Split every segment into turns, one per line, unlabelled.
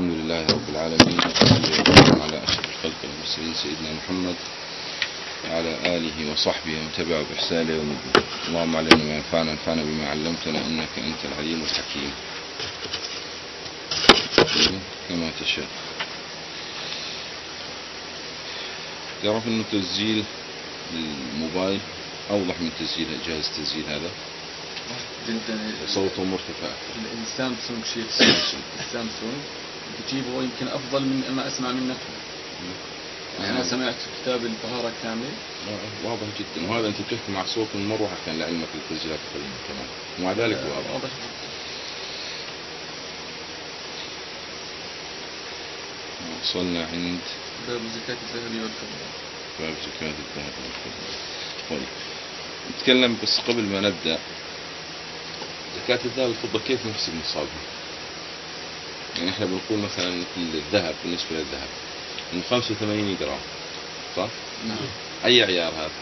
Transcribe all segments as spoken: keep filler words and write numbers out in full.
الحمد لله رب العالمين، وصلى على أشرف الخلق المرسلين سيدنا محمد وعلى آله وصحبه ومن تبعه بإحسان إلى يوم الدين. اللهم علمنا ما ينفعنا وانفعنا بما علمتنا إنك أنت العليم الحكيم. كما تشاء. تعرف إنه تسجيل الموبايل أوضح من تسجيل جهاز التسجيل هذا
جدا،
صوته مرتفع.
السامسونج شيء السامسونج السامسونج بتجيبه يمكن أفضل من ما أسمع منك. يعني أنا سمعت كتاب الطهارة كامل
واضح جدا، وهذا أنت بتحكي مع صوت المروحة كان لعلمك التسجيلات القديمة كمان، ومع ذلك واضح.
واضح جدا.
وصلنا عند
باب زكاة الذهب والفضة.
باب زكاة الذهب والفضة. طيب نتكلم بس قبل ما نبدأ، زكاة الذهب والفضة كيف نحسب نصابها؟ يعني احنا بنقول مثلا الذهب بالنسبة للذهب من خمسة وثمانين جرام، صح؟
نعم.
أي عيار هذا؟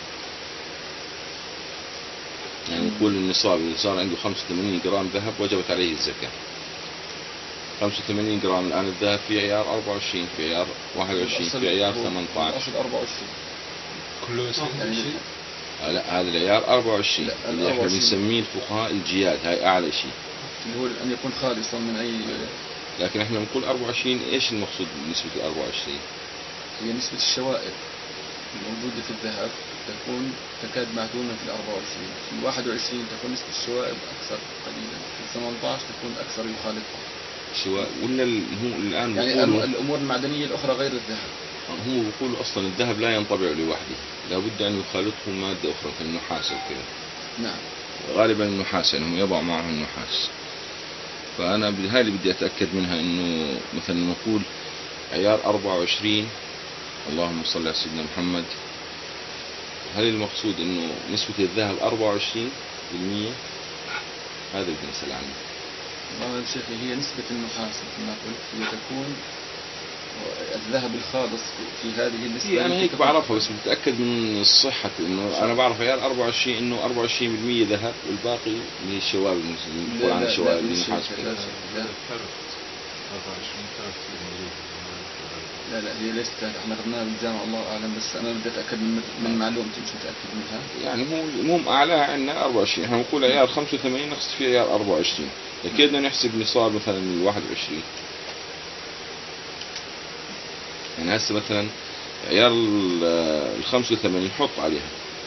يعني نقول النصاب اللي صار عنده خمسة وثمانين جرام ذهب وجبت عليه الزكاة. خمسة وثمانين جرام الآن الذهب في عيار أربعة وعشرين، في عيار واحد وعشرين، في عيار ثمانية عشر.
الأصل أربعة وعشرين
كله يعني شيء.
آه لا، هذا العيار أربعة وعشرين اللي احنا بنسميه الفقهاء الجياد، هاي أعلى شيء،
اللي هو أن يكون خالصا من أي.
لكن احنا بنقول أربعة وعشرين. ايش المقصود بنسبة أربعة وعشرين؟
هي نسبة الشوائب الموجودة في الذهب تكون تكاد معدومة في الأربعة وعشرين، في الواحد وعشرين تكون نسبة الشوائب أكثر قليلا، في الثمانية عشر تكون أكثر يخالطها
شوائب. ولا هو الآن
يعني الأمور المعدنية الأخرى غير الذهب.
هو بيقول أصلا الذهب لا ينطبع لوحده، لابد أن يخالطه مادة أخرى كالنحاس وكذا.
نعم.
غالبا النحاس، يعني يضع معه النحاس. فأنا هاي اللي بدي أتأكد منها، إنه مثلا نقول عيار أربعة وعشرين، اللهم صل على سيدنا محمد، هل المقصود إنه نسبة الذهب أربعة وعشرين بالمية؟ هذا اللي بدي أسأل عنه.
والله شيخ، هي نسبة النحاس مثل ما قلت هي تكون الذهب الخالص في هذه النسبة.
أنا هيك بعرفها بس بتأكد من الصحة، إنه أنا بعرف عيار أربعة وعشرين إنه أربعة وعشرين بالمية ذهب والباقي من الشوائب، المسلمين عن الشوائب النحاس.
لا لا هي ليست، احنا اخذناها بالجامعة الله اعلم، بس انا بدي اتاكد من من معلومتي، مش متاكد منها.
يعني هو المهم اعلاها عندنا أربعة وعشرين، احنا بنقول عيار خمسة وثمانين نقصد فيه عيار أربعة وعشرين، اكيد بدنا نحسب نصاب مثلا من واحد وعشرين. يعني هسه مثلا عيار ال خمسة وثمانين حط عليها،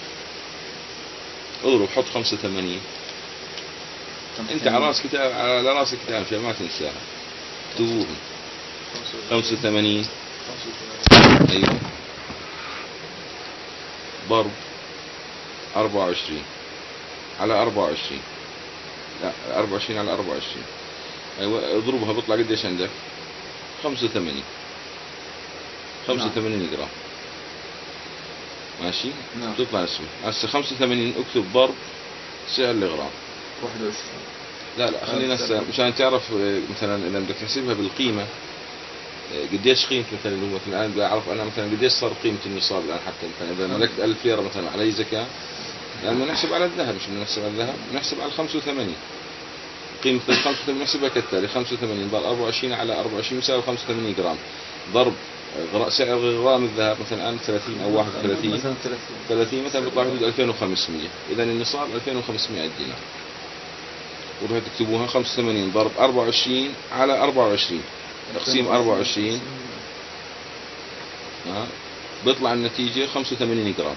اضرب حط خمسة وثمانين، انت على راس كتاب، على راس الكتاب عشان ما تنساها، اكتبوها. خمسة وثمانين ايوه ضرب أربعة وعشرين على أربعة وعشرين، لا أربعة وعشرين على أربعة وعشرين، ايوه اضربها بيطلع قديش عندك؟ خمسة وثمانين. خمسة وثمانين جرام، ماشي؟
نعم.
تطلع اسمه هسه خمسة وثمانين، اكتب ضرب سعر الغرام
واحد وعشرين.
لا لا خلينا هسه مشان تعرف مثلا اذا بدك تحسبها بالقيمه قديش قيمة مثلا، اللي هو مثلا الآن بعرف أنا مثلا قديش صار قيمة النصاب الآن، حتى مثلا إذا ملكت ألف ليرة مثلا علي زكاة، لأنه نحسب على الذهب، مش نحسب على الذهب، نحسب على الخمسة وثمانين. قيمة الخمسة وثمانين نحسبها كالتالي: خمسة وثمانين ضرب أربعة وعشرين على أربعة وعشرين يساوي خمسة وثمانين جرام، ضرب سعر غرام الذهب مثلا الآن ثلاثين أو واحد وثلاثين، ثلاثين مثلا بيطلع حدود ألفين وخمسمية. إذا النصاب ألفين وخمسمية دينار. وروح تكتبوها خمسة وثمانين ضرب أربعة وعشرين على أربعة وعشرين تقسيم أربعة وعشرين، ها بيطلع النتيجة خمسة وثمانين جرام.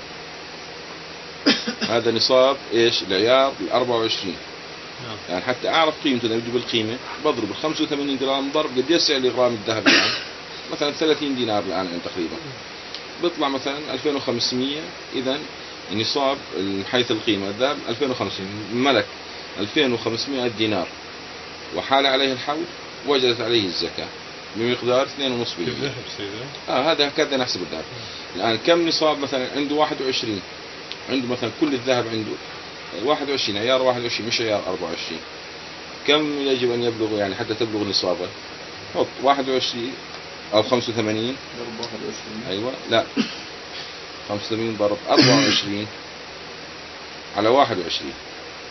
هذا نصاب ايش؟ العيار ال أربعة وعشرين. يعني حتى اعرف قيمته اذا بدي بالقيمة بضرب ال خمسة وثمانين جرام ضرب قديش سعر غرام الذهب الان، مثلا ثلاثين دينار الان تقريبا، بيطلع مثلا ألفين وخمسمية. اذا النصاب من حيث القيمة الذهب ألفين وخمسمية، ملك ألفين وخمسمية دينار وحال عليه الحول وجدت عليه الزكاة بمقدار اثنين ونص بالمئة. اه هذا هكذا نحسب الذهب. الآن كم نصاب مثلا عنده واحد وعشرين، عنده مثلا كل الذهب عنده واحد وعشرين، عيار واحد وعشرين مش عيار أربعة وعشرين، كم يجب أن يبلغ يعني حتى تبلغ نصابه؟ حط واحد وعشرين أو خمسة وثمانين
ضرب واحد وعشرين،
أيوة لا خمسة وثمانين ضرب أربعة وعشرين على واحد وعشرين،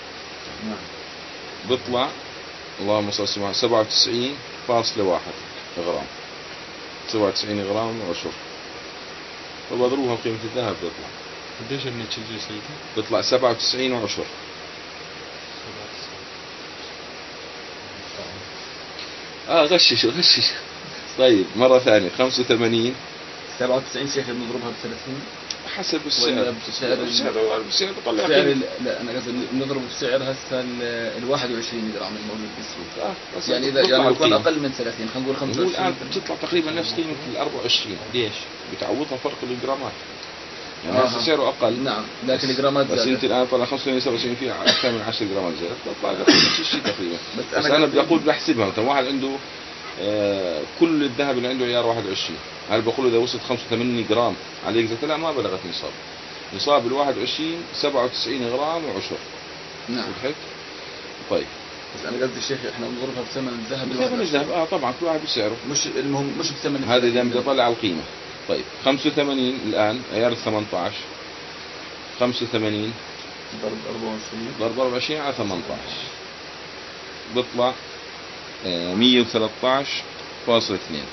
نعم،
بيطلع اللهم صل على سبعة وتسعين فاصلة واحد. غرام، سبعة وتسعين غرام وعشر، فبضربوها بقيمة الذهب بيطلع
قديش النتيجة سيدي؟
بيطلع سبعة وتسعين وعشر. اه غشش غشش. طيب مرة ثانية خمسة وثمانين
سبعة وتسعين شيخ بنضربها ب ثلاثين
حسب السعر.
ولا بسعر
بسعر بسعر بطلع
سعر
قيمة.
لا انا قصدي نضرب بسعر هسه ال واحد وعشرين جرام الموجود بالسوق.
آه بس
يعني اذا
بتطلع
يعني يكون
القيمة.
اقل من ثلاثين خلينا نقول خمسة
هو
وعشرين
الآن بتطلع تقريبا نفس قيمة ال أربعة وعشرين. ليش؟ بتعوضها فرق الجرامات. يعني
آه.
هسه سعره أقل.
نعم لكن الجرامات
بس
زادت.
أنت الآن طلع خمسة وسبعين سبعة وتسعين فيها أكثر من عشرة جرامات زادت، بتطلع نفس الشيء تقريبا.
بس
بس, بس
أنا
أنا
قصدي-
بقول بحسبها مثلا واحد عنده آه كل الذهب اللي عنده عيار واحد وعشرين، هل بقول إذا وصلت خمسة وثمانين جرام عليك زي لا ما بلغت نصاب. نصاب ال واحد وعشرين سبعة وتسعين غرام وعشر.
نعم.
وضحت؟ طيب.
بس انا قصدي الشيخ احنا بنضربها بثمن الذهب
بثمن الذهب اه طبعا كل واحد بسعره.
مش المهم مش بثمن
هذا إذا بدي أطلع على القيمة. طيب خمسة وثمانين الآن عيار ثمانية عشر، خمسة وثمانين
ضرب أربعة وعشرين
ضرب أربعة وعشرين على ثمانية عشر بيطلع آه مية وثلاثة عشر فاصل اثنين.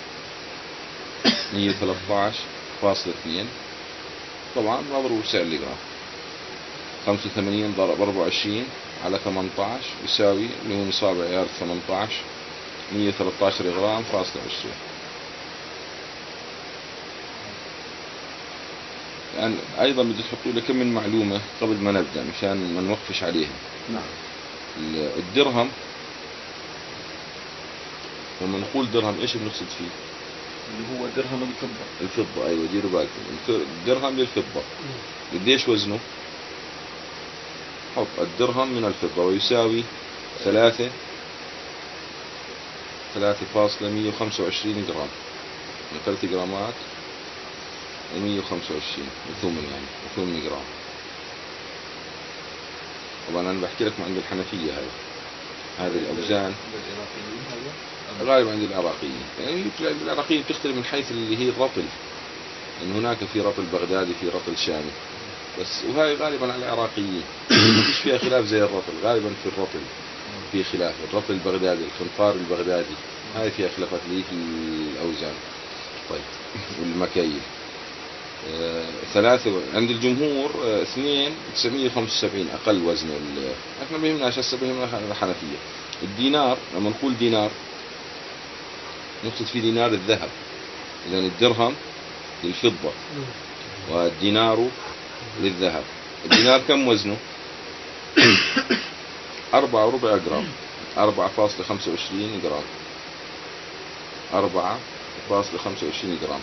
مية وثلاثة عشر فاصل اثنين طبعا بضرب بسعر الجرام. خمسة وثمانين ضرب أربعة وعشرين على ثمانية عشر يساوي اللي هو نصاب عيار ثمانية عشر مية وثلاثة عشر غرام فاصل عشرين. الآن أيضا بدي تحطوا لي كم من معلومة قبل ما نبدأ مشان ما نوقفش عليها.
نعم.
الدرهم لما نقول درهم إيش بنقصد فيه؟
اللي هو درهم الفضة.
الفضة أيوة ديروا بالكم. الدرهم للفضة قديش وزنه؟ حط الدرهم من الفضة ويساوي ثلاثة ثلاثة فاصلة مية وخمسة وعشرين جرام، من ثلاث جرامات ومية وخمسة وعشرين ثمن يعني ثمن جرام. طبعا أنا بحكي لكم عند الحنفية هذا هذه الأوزان غالبا عند العراقيين. يعني العراقيين بتختلف من حيث اللي هي الرطل، إن هناك في رطل بغدادي في رطل شامي بس، وهاي غالبا على العراقيين ما فيش فيها خلاف زي الرطل. غالبا في الرطل في خلاف، الرطل البغدادي الخنفار البغدادي هاي فيها خلافات اللي في الأوزان. طيب والمكاييل آه، ثلاثة عند الجمهور آه، اثنين تسعمية وخمسة وسبعين أقل وزنه. احنا بيهمناش هسه بيهمنا الحنفية. الدينار لما نقول دينار نقصد في دينار الذهب. إذا الدرهم للفضة والدينار للذهب. الدينار كم وزنه؟ أربعة وربع جرام، أربعة فاصلة خمسة وعشرين جرام، أربعة فاصلة خمسة وعشرين جرام.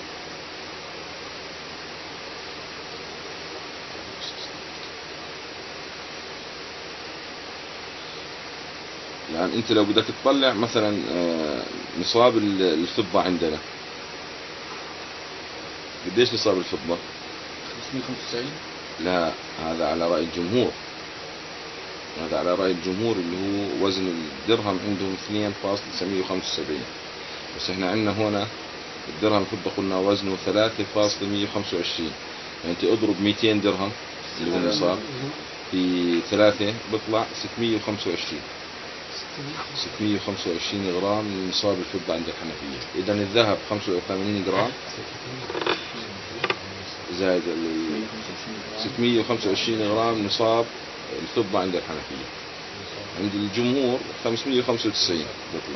يعني أنت لو بدك تطلع مثلا نصاب الفضة عندنا قديش نصاب الفضة؟
خمسمية وخمسة وتسعين.
لا هذا على رأي الجمهور، هذا على رأي الجمهور اللي هو وزن الدرهم عندهم اثنين فاصلة تسعمية وخمسة وسبعين. بس احنا عندنا هنا الدرهم الفضة قلنا وزنه ثلاثة فاصلة مية وخمسة وعشرين. يعني انت اضرب مئتين درهم اللي هو النصاب في ثلاثة بيطلع ستمية وخمسة وعشرين ستمية وخمسة وعشرين غرام من نصاب الفضة عند الحنفية. إذا الذهب خمسة وثمانين جرام زائد ستمية وخمسة وعشرين غرام نصاب الفضة عند الحنفية. عند الجمهور خمسمية وخمسة وتسعين بيطلع.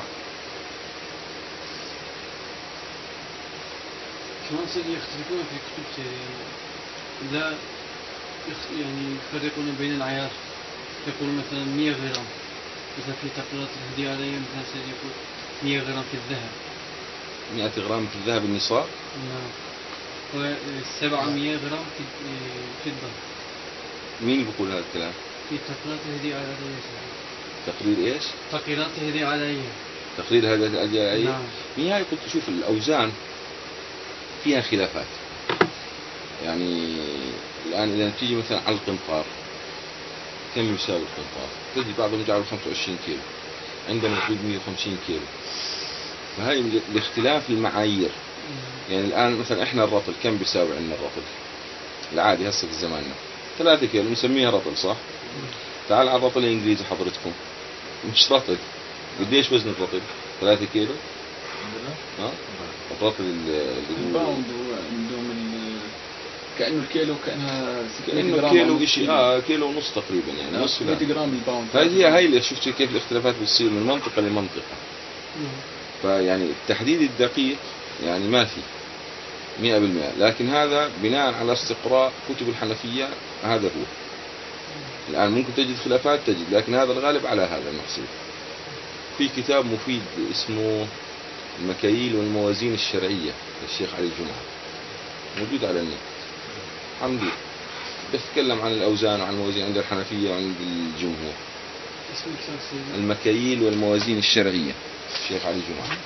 كمان صدق يختلفون في كتب كثير، لا يعني يفرقون بين العيار. يقول مثلا مية غرام مثلا في تقريرات الهدية علي مثلا سيد يقول مية غرام في الذهب،
مئة غرام في الذهب النصاب.
نعم. وسبعمية غرام في الفضة.
مين بيقول هذا الكلام؟
في تقريرات الهدية علي.
تقرير ايش؟
تقريرات الهدية علي.
تقرير هذا الهدية.
نعم.
نهاية قلت شوف الأوزان فيها خلافات. يعني الآن إذا تيجي مثلا على القنطار كم يساوي القنطار؟ تجي بعضهم جعلوا خمسة وعشرين كيلو، عندنا حدود مية وخمسين كيلو. فهاي لاختلاف المعايير. يعني الآن مثلا إحنا الرطل كم بيساوي عندنا الرطل العادي هسه في زماننا؟ ثلاثة كيلو نسميها رطل صح؟ تعال على الرطل الإنجليزي حضرتكم مش رطل. قديش وزن الرطل؟ ثلاثة كيلو. ها قطرات
الباوند هو عندهم ال- كأنه الكيلو كأنها ستمية
كأنه
جرام
كيلو
أو
شيء اه كيلو ونص تقريبا يعني نص
ستمية
لا.
جرام الباوند.
هذه هي اللي شفت كيف الاختلافات بتصير من منطقة لمنطقة. فيعني التحديد الدقيق يعني ما في مئة بالمئة، لكن هذا بناء على استقراء كتب الحنفية هذا هو. الآن ممكن تجد خلافات تجد، لكن هذا الغالب على هذا المقصود. في كتاب مفيد اسمه المكاييل والموازين الشرعية للشيخ علي الجمعة موجود على النت حمدي، بيتكلم عن الأوزان وعن الموازين عند الحنفية وعند الجمهور. المكاييل والموازين الشرعية الشيخ علي الجمعة.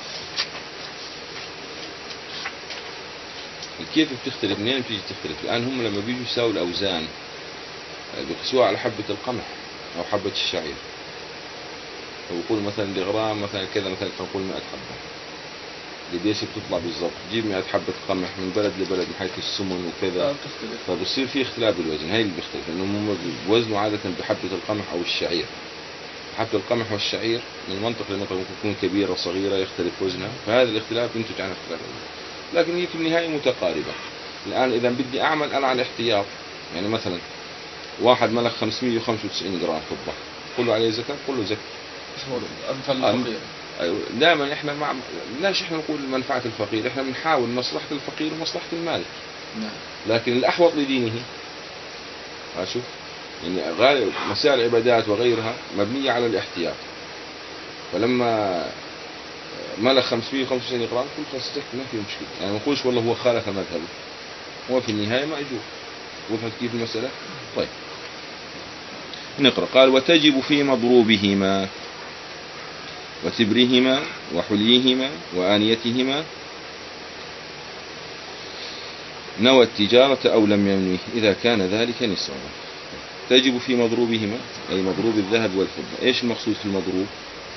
كيف بتختلف؟ منين بتيجي تختلف؟ الآن هم لما بيجوا يساووا الأوزان بيقسوها على حبة القمح أو حبة الشعير، فبقول مثلا الغرام مثلا كذا، مثلا نقول مئة حبة، قديش بتطلع بالضبط؟ تجيب مئة حبة قمح من بلد لبلد من حيث السمن وكذا، فبصير في اختلاف بالوزن. هاي اللي بيختلف، لأنهم هم بيوزنوا عادة بحبة القمح أو الشعير. حبة القمح والشعير من منطقة لمنطقة ممكن تكون كبيرة وصغيرة يختلف وزنها، فهذا الاختلاف ينتج عن اختلاف الوزن، لكن هي في النهاية متقاربة. الآن إذا بدي أعمل أنا على الاحتياط، يعني مثلا واحد ملك خمسمئة وخمسة وتسعين جرام فضة، قل له عليه زكاة؟ قل له زكاة. دائما احنا مع ليش احنا نقول منفعة الفقير؟ احنا بنحاول مصلحة الفقير ومصلحة المالك، لكن الأحوط لدينه. شوف يعني غالب مسائل العبادات وغيرها مبنية على الاحتياط، فلما ملك خمسمئة وخمسة وتسعين جرام كل خلاص ما في مشكلة، يعني ما نقولش والله هو خالف مذهبه، هو في النهاية مأجور. وضحت كيف المسألة؟ طيب نقرأ. قال وتجب في مضروبهما وتبرهما وحليهما وآنيتهما نوى التجارة أو لم ينوه إذا كان ذلك نصابا. تجب في مضروبهما أي مضروب الذهب والفضة. إيش المقصود في المضروب؟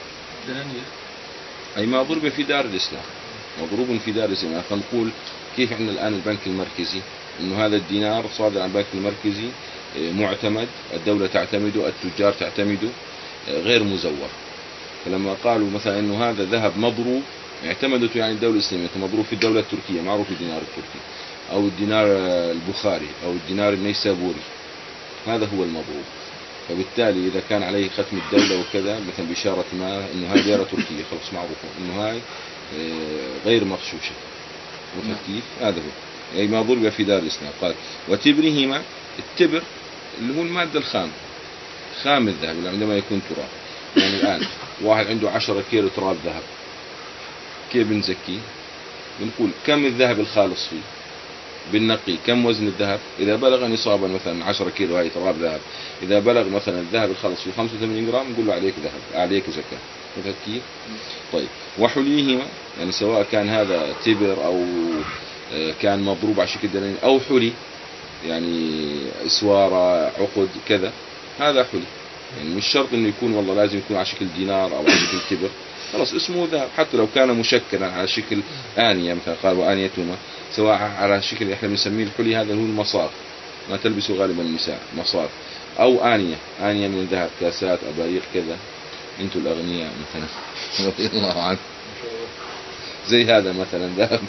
أي ما ضرب في دار الإسلام، مضروب في دار الإسلام. فنقول كيف عندنا الآن البنك المركزي إنه هذا الدينار صادر عن البنك المركزي معتمد، الدولة تعتمده، التجار تعتمده، غير مزور. فلما قالوا مثلا إنه هذا ذهب مضروب اعتمدته يعني الدولة الإسلامية، مضروب في الدولة التركية، معروف الدينار التركي أو الدينار البخاري أو الدينار النيسابوري، هذا هو المضروب. فبالتالي إذا كان عليه ختم الدولة وكذا مثلا بإشارة ما إنه هاي ليرة تركية، خلص معروفة إنه هاي غير مغشوشة. وفهمت كيف؟ هذا هو أي ما ضرب في دار الإسلام. قال وتبرهما، التبر اللي هو المادة الخام، خام الذهب عندما يكون تراب. يعني الآن واحد عنده عشرة كيلو تراب ذهب، كيف بنزكيه؟ بنقول كم الذهب الخالص فيه، بالنقي كم وزن الذهب. إذا بلغ نصابا مثلا عشرة كيلو هاي تراب ذهب، إذا بلغ مثلا الذهب الخالص فيه خمسة وثمانين جرام نقول له عليك ذهب، عليك زكاة. فهمت كيف؟ طيب وحليهما، يعني سواء كان هذا تبر أو كان مضروب على شكل دنانير أو حلي، يعني اسوارة عقد كذا، هذا حلي. يعني مش شرط انه يكون والله لازم يكون على شكل دينار او على شكل تبر، خلاص اسمه ذهب. حتى لو كان مشكلا على شكل آنية، مثلا قال وآنيتهما، سواء على شكل احنا بنسميه الحلي، هذا هو المصاف، ما تلبسه غالبا النساء، مصاف او آنية، آنية من الذهب، كاسات، اباريق كذا. انتوا الاغنياء مثلا رضي الله عنه زي هذا مثلا ذهب.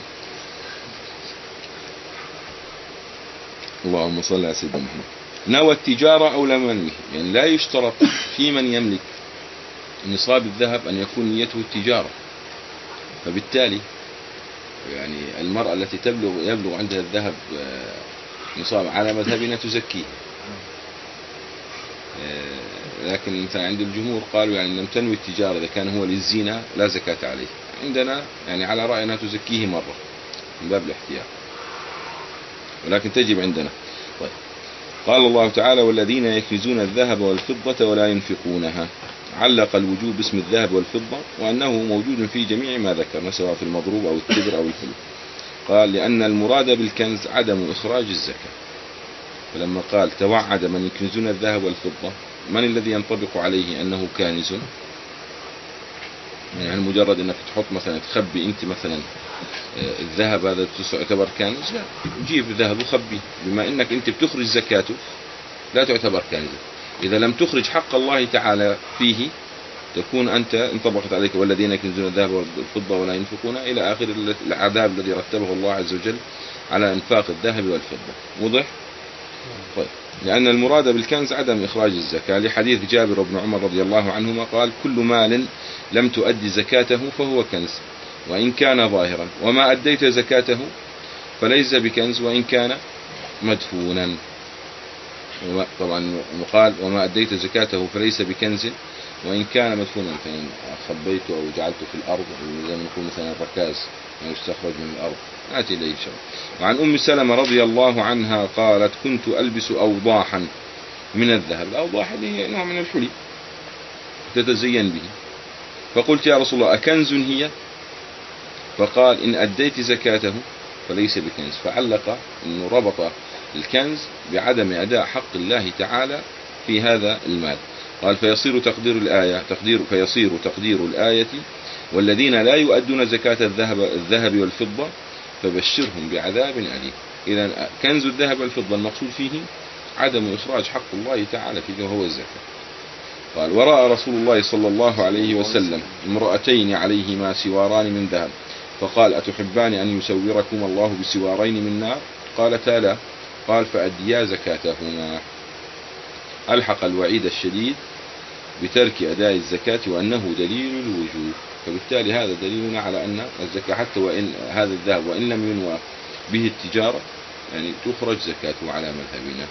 اللهم صل على سيدنا محمد. نوى التجارة أو لم ينوه، يعني لا يشترط في من يملك نصاب الذهب أن يكون نيته التجارة. فبالتالي يعني المرأة التي تبلغ يبلغ عندها الذهب نصاب على مذهبنا تزكيه، لكن مثلا عند الجمهور قالوا يعني لم تنوي التجارة إذا كان هو للزينة لا زكاة عليه. عندنا يعني على رأينا تزكيه مرة من باب الاحتياط، ولكن تجب عندنا. طيب قال الله تعالى والذين يكنزون الذهب والفضة ولا ينفقونها، علق الوجوب باسم الذهب والفضة وأنه موجود في جميع ما ذكرنا سواء في المضروب أو التبر أو الحلي. قال لأن المراد بالكنز عدم إخراج الزكاة. فلما قال توعد من يكنزون الذهب والفضة، من الذي ينطبق عليه أنه كانز؟ يعني مجرد أنك تحط مثلا تخبي أنت مثلا الذهب هذا تعتبر كانز؟ لا، جيب الذهب وخبيه، بما أنك أنت بتخرج زكاته لا تعتبر كانزا. إذا لم تخرج حق الله تعالى فيه تكون أنت انطبقت عليك والذين يكنزون الذهب والفضة ولا ينفقون إلى آخر العذاب الذي رتبه الله عز وجل على إنفاق الذهب والفضة. وضح؟ طيب. لأن المراد بالكنز عدم إخراج الزكاة، لحديث جابر بن عمر رضي الله عنهما قال: كل مال لم تؤدي زكاته فهو كنز وإن كان ظاهرا، وما أديت زكاته فليس بكنز وإن كان مدفونا. طبعا قال: وما أديت زكاته فليس بكنز وإن كان مدفونا، فإن خبيته أو جعلته في الأرض زي ما نقول مثلا الركاز ما يستخرج من الأرض آتي إليه شر. وعن أم سلمة رضي الله عنها قالت: كنت ألبس أوضاحا من الذهب. الأوضاح اللي هي نوع من الحلي تتزين به، فقلت: يا رسول الله أكنز هي؟ فقال: إن أديت زكاته فليس بكنز. فعلق أنه ربط الكنز بعدم أداء حق الله تعالى في هذا المال. قال: فيصير تقدير الآية تقدير فيصير تقدير الآية: والذين لا يؤدون زكاة الذهب الذهب والفضة فبشرهم بعذاب أليم. إذا كنز الذهب والفضة المقصود فيه عدم إخراج حق الله تعالى فيه وهو الزكاة. قال: ورأى رسول الله صلى الله عليه وسلم امرأتين عليهما سواران من ذهب، فقال: أتحبان أن يسوركم الله بسوارين من نار؟ قالتا: لا. قال: فأديا زكاتهما. ألحق الوعيد الشديد بترك أداء الزكاة وأنه دليل الوجوب. فبالتالي هذا دليلنا على أن الزكاة حتى وإن هذا الذهب وإن لم ينوى به التجارة يعني تخرج زكاته على مذهبنا.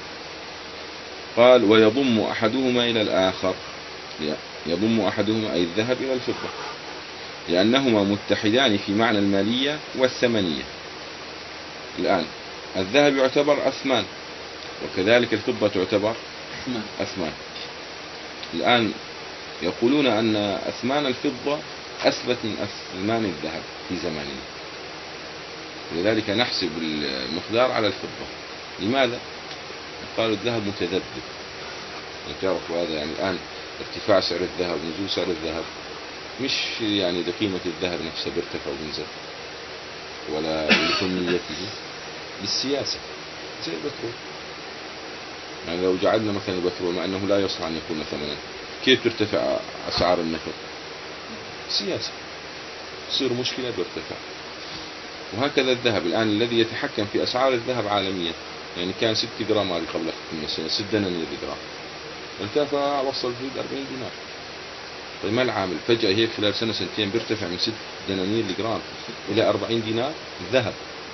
قال: ويضم أحدهما إلى الآخر، يضم أحدهما أي الذهب إلى الفضة، لأنهما متحدان في معنى المالية والثمنية. الآن الذهب يعتبر أثمان وكذلك الفضة تعتبر أثمان. الآن يقولون أن أثمان الفضة أثبت من أثمان الذهب في زماننا، لذلك نحسب المقدار على الفضة. لماذا؟ قالوا الذهب متذبذب، تعرفوا هذا يعني الآن ارتفاع سعر الذهب ونزول سعر الذهب مش يعني لقيمة الذهب نفسها بيرتفع وبينزل ولا لكميته، بالسياسة زي البترول. يعني لو جعلنا مثلا البترول مع أنه لا يصلح أن يكون ثمنا، كيف ترتفع أسعار النفط؟ سياسة، تصير مشكلة بيرتفع. وهكذا الذهب الآن الذي يتحكم في أسعار الذهب عالميا، يعني كان ست جرام هذه قبل خمس سنين ست دنانير جرام، ارتفع وصل في أربعين دينار. طيب ما العامل؟ فجأة هيك خلال سنة سنتين بيرتفع من ست دنانير جرام إلى أربعين دينار الذهب.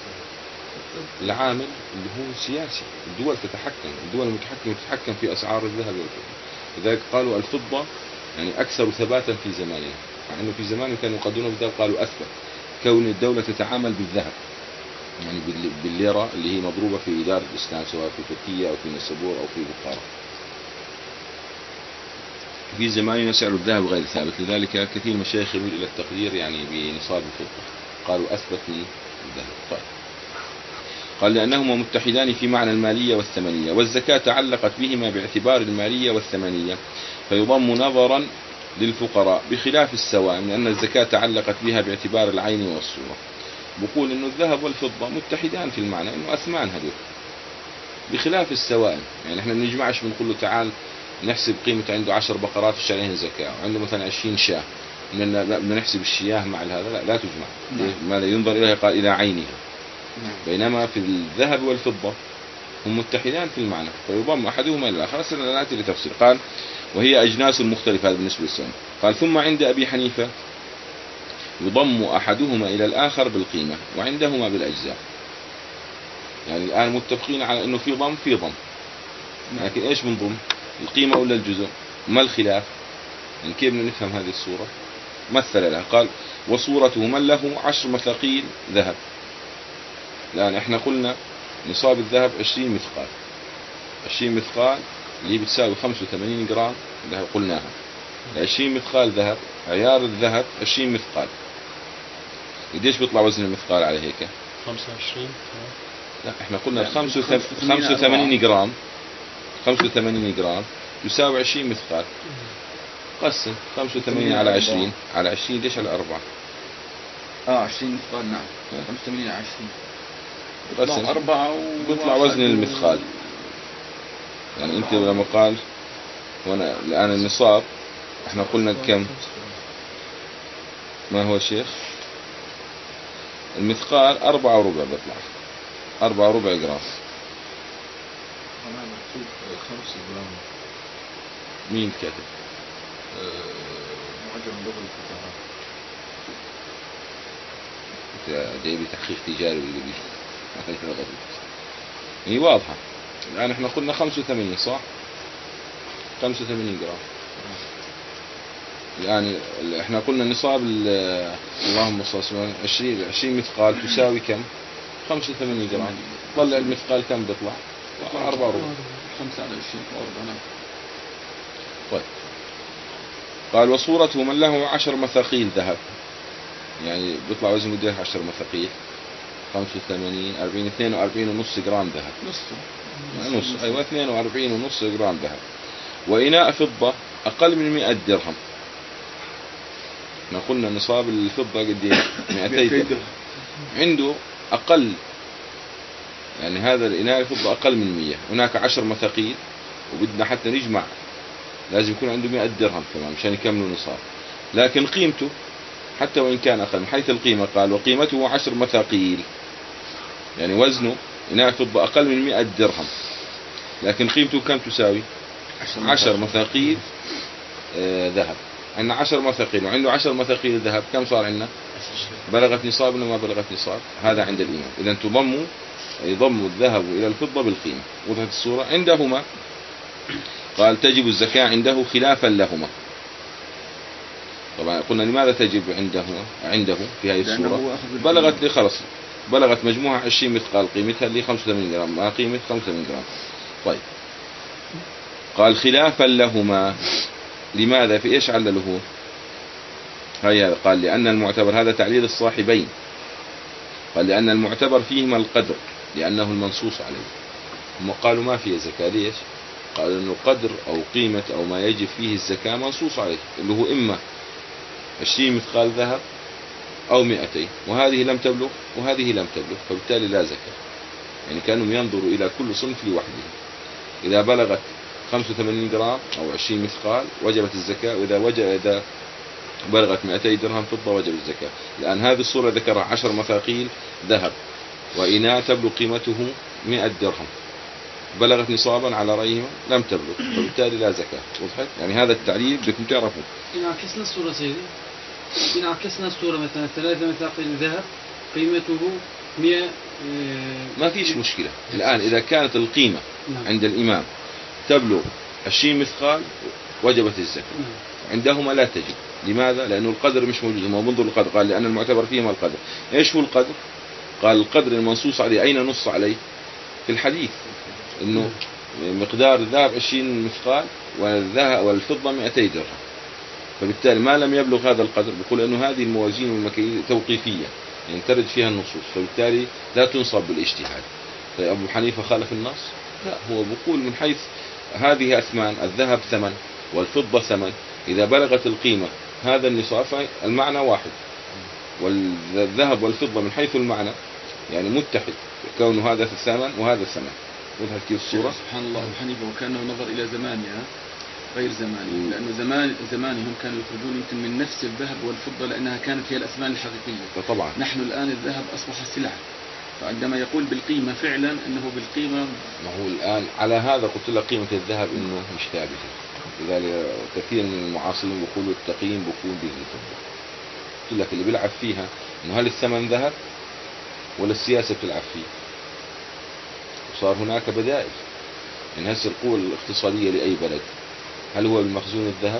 العامل اللي هو سياسي، الدول تتحكم، الدول المتحكمة تتحكم في أسعار الذهب والفضة. لذلك قالوا الفضة يعني أكثر ثباتا في زماننا، مع أنه في زمانهم كانوا يقدرون بالذهب، قالوا أثبت كون الدولة تتعامل بالذهب يعني بالليرة اللي هي مضروبة في دار الإسلام سواء في تركيا أو في نيسابور أو في بخارى. في زماننا سعر الذهب غير ثابت، لذلك كثير من الشيخ يميل إلى التقدير يعني بنصاب الفضة، قالوا أثبت من الذهب. طيب. قال: لأنهما متحدان في معنى المالية والثمنية، والزكاة تعلقت بهما باعتبار المالية والثمنية، فيضم نظرا للفقراء بخلاف السوائم، لأن الزكاة تعلقت بها باعتبار العين والصورة. بقول إنه الذهب والفضة متحدان في المعنى، إنه أثمان هذول، بخلاف السوائم. يعني إحنا بنجمعش بنقول له تعال نحسب قيمة عنده عشر بقرات في عليهن زكاة، وعنده مثلا عشرين شاة، بدنا نحسب الشياه مع هذا، لا, لا تجمع. ما لا ينظر إليها قال إلى عينها. بينما في الذهب والفضة هم متحدان في المعنى، فيضم أحدهما إلى الآخر. سنأتي لتفصيل. قال: وهي أجناس مختلفة، هذا بالنسبة للسوائم. قال: ثم عند أبي حنيفة يضم أحدهما إلى الآخر بالقيمة وعندهما بالأجزاء. يعني الآن متفقين على أنه في ضم في ضم، لكن إيش بنضم؟ القيمة ولا الجزء؟ ما الخلاف؟ يعني كيف نفهم هذه الصورة؟ مثل لها قال: وصورته من له عشر مثاقيل ذهب. الآن احنا قلنا نصاب الذهب عشرين مثقال، عشرين مثقال اللي بتساوي خمسة وثمانين جرام ذهب قلناها. عشرين مثقال ذهب، عيار الذهب عشرين مثقال. قديش بيطلع وزن المثقال على هيك؟
خمسة وعشرين.
لا احنا قلنا خمسة وثمانين جرام، خمسة وثمانين جرام يساوي عشرين مثقال. قسم خمسة وثمانين على عشرين على عشرين ليش على أربعة؟
اه عشرين مثقال نعم. خمسة وثمانين على عشرين
قسم
أربعة
بيطلع وزن المثقال. يعني أنت لما قال هنا الآن النصاب احنا قلنا كم؟ ما هو الشيخ؟ المثقال أربعة وربع بيطلع، أربعة وربع جرام.
أنا مكتوب خمسة جرام.
مين كاتب؟
معجم اللغة الفصحى.
جايبي تحقيق تجاري ولا بي؟ هي واضحة. الآن احنا قلنا خمسة وثمانين صح؟ خمسة وثمانين جرام. الآن احنا قلنا نصاب اللهم صل وسلم عشرين عشرين مثقال تساوي كم؟ خمسة وثمانين جرام. طلع المثقال كم بيطلع؟ أربعة وربع.
خمسة على عشرين وأربعة.
طيب. قال وصورته من له عشر مثاقيل ذهب، يعني بيطلع وزن قديش عشر مثاقيل؟ خمسة وثمانين أربعين اثنين وأربعين ونص جرام ذهب. نص نص أيوة اثنين وأربعين ونص جرام ذهب. وإناء فضة أقل من مئة درهم. احنا قلنا نصاب الفضة قديش؟ مئتي درهم. عنده أقل، يعني هذا الإناء الفضة أقل من مئة. هناك عشر مثاقيل وبدنا حتى نجمع لازم يكون عنده مئة درهم كمان مشان يكملوا نصاب. لكن قيمته حتى وإن كان أقل من حيث القيمة، قال وقيمته عشر مثاقيل، يعني وزنه إناء فضة أقل من مئة درهم، لكن قيمته كم تساوي؟ عشر مثاقيل آه ذهب. عندنا عشر مثاقيل وعنده عشر مثاقيل ذهب، كم صار عندنا؟ بلغت نصاب ولا ما بلغت نصاب؟ هذا عند الإمام. إذا تضم يضم الذهب إلى الفضة بالقيمة. وضحت الصورة؟ عندهما قال تجب الزكاة عنده خلافا لهما. طبعا قلنا لماذا تجب عنده عنده في هذه الصورة؟ بلغت لي خلص بلغت مجموعة عشرين مثقال، قيمتها اللي خمسة وثمانين جرام، ما قيمة خمسة وثمانين جرام. طيب قال خلافا لهما، لماذا؟ في ايش علله؟ هيا قال لأن المعتبر، هذا تعليل الصاحبين، قال لأن المعتبر فيهما القدر لأنه المنصوص عليه. هم قالوا ما فيه زكاة، ليش؟ قالوا أنه قدر أو قيمة أو ما يجب فيه الزكاة منصوص عليه، اللي هو إما عشرين مثقال ذهب أو مئتين، وهذه لم تبلغ وهذه لم تبلغ، فبالتالي لا زكاة. يعني كانوا ينظروا إلى كل صنف لوحده. إذا بلغت خمسة وثمانين جرام أو عشرين مثقال وجبت الزكاة، وإذا وجب إذا بلغت مئتي درهم فضة وجب الزكاة. الآن هذه الصورة ذكرها عشر مثاقيل ذهب وإناء تبلغ قيمته مئة درهم، بلغت نصابا على رأيهم لم تبلغ، فبالتالي لا زكاة. وضحت؟ يعني هذا التعريف بدكم تعرفوا.
إن عكسنا الصورة سيدي، إن عكسنا الصورة مثلا ثلاثة مثاقيل ذهب قيمته مئة،
ما فيش مشكلة. الآن إذا كانت القيمة
نعم.
عند الإمام تبلغ عشرين مثقال وجبت الزكاة،
نعم.
عندهما لا تجب. لماذا؟ لأنه القدر مش موجود. ما منظر القدر، قال لأن المعتبر فيهما القدر. إيش هو القدر؟ قال القدر المنصوص عليه. أين نص عليه؟ في الحديث إنه مقدار الذهب عشرين مثقال والذهب والفضة مئتي درهم، فبالتالي ما لم يبلغ هذا القدر بيقول أنه هذه الموازين والمكاييل توقيفية يعني ترد فيها النصوص، فبالتالي لا تنصب بالاجتهاد. طيب أبو حنيفة خالف النص؟ لا، هو بيقول من حيث هذه أثمان، الذهب ثمن والفضة ثمن، إذا بلغت القيمة هذا النصاب فالمعنى واحد، والذهب والفضة من حيث المعنى يعني متحد، كون هذا الثمن وهذا الثمن. وضحت كيف الصورة؟
سبحان الله. أبو حنيفة وكانه نظر إلى زمانها غير زمانه، لأنه زمان زمانهم كانوا يخرجون يمكن من نفس الذهب والفضة لأنها كانت هي الأثمان الحقيقية.
طبعا
نحن الآن الذهب أصبح سلعة، فعندما يقول بالقيمة فعلا أنه بالقيمة.
ما هو الآن على هذا قلت لك قيمة الذهب إنه مش ثابتة، لذلك كثير من المعاصرين بيقولوا التقييم بيكون بالفضة. قلت لك اللي بيلعب فيها إنه هل الثمن ذهب ولا السياسة بتلعب فيه، وصار هناك بدائل. يعني هسه القوة الاقتصادية لأي بلد هل هو بالمخزون الذهب؟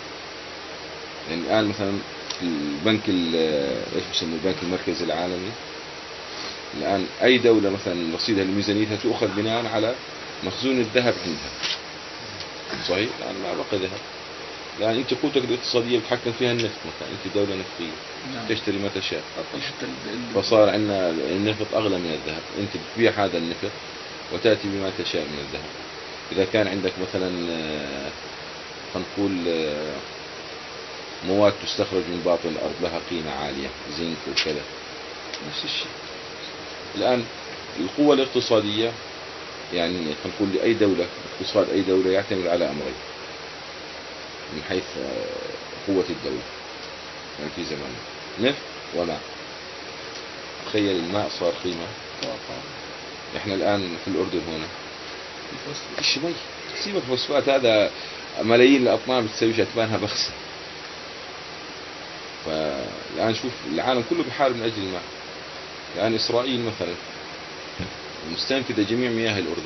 يعني الآن مثلا البنك ايش بسموه البنك المركزي العالمي، الآن أي دولة مثلا رصيدها لميزانيتها تؤخذ بناء على مخزون الذهب عندها، صحيح؟ الآن ما بقى ذهب. يعني أنت قوتك الاقتصادية بتحكم فيها النفط مثلا، أنت دولة نفطية
نعم.
تشتري ما تشاء،
حتى
فصار عندنا النفط أغلى من الذهب، أنت بتبيع هذا النفط وتأتي بما تشاء من الذهب. إذا كان عندك مثلا خلينا نقول مواد تستخرج من باطن الأرض لها قيمة عالية، زنك وكذا، نفس الشيء. الآن القوة الاقتصادية يعني خلينا نقول لأي دولة، اقتصاد أي دولة يعتمد على أمرين. من حيث قوة الدولة يعني في زمان نفط وماء. تخيل الماء صار قيمة. احنا الآن في الأردن هنا إيش مي سيبك فوسفات، هذا ملايين الأطنان بتسوي شتبانها بخس. فالآن شوف العالم كله بحارب من أجل الماء. الآن إسرائيل مثلا مستنفذة جميع مياه الأردن.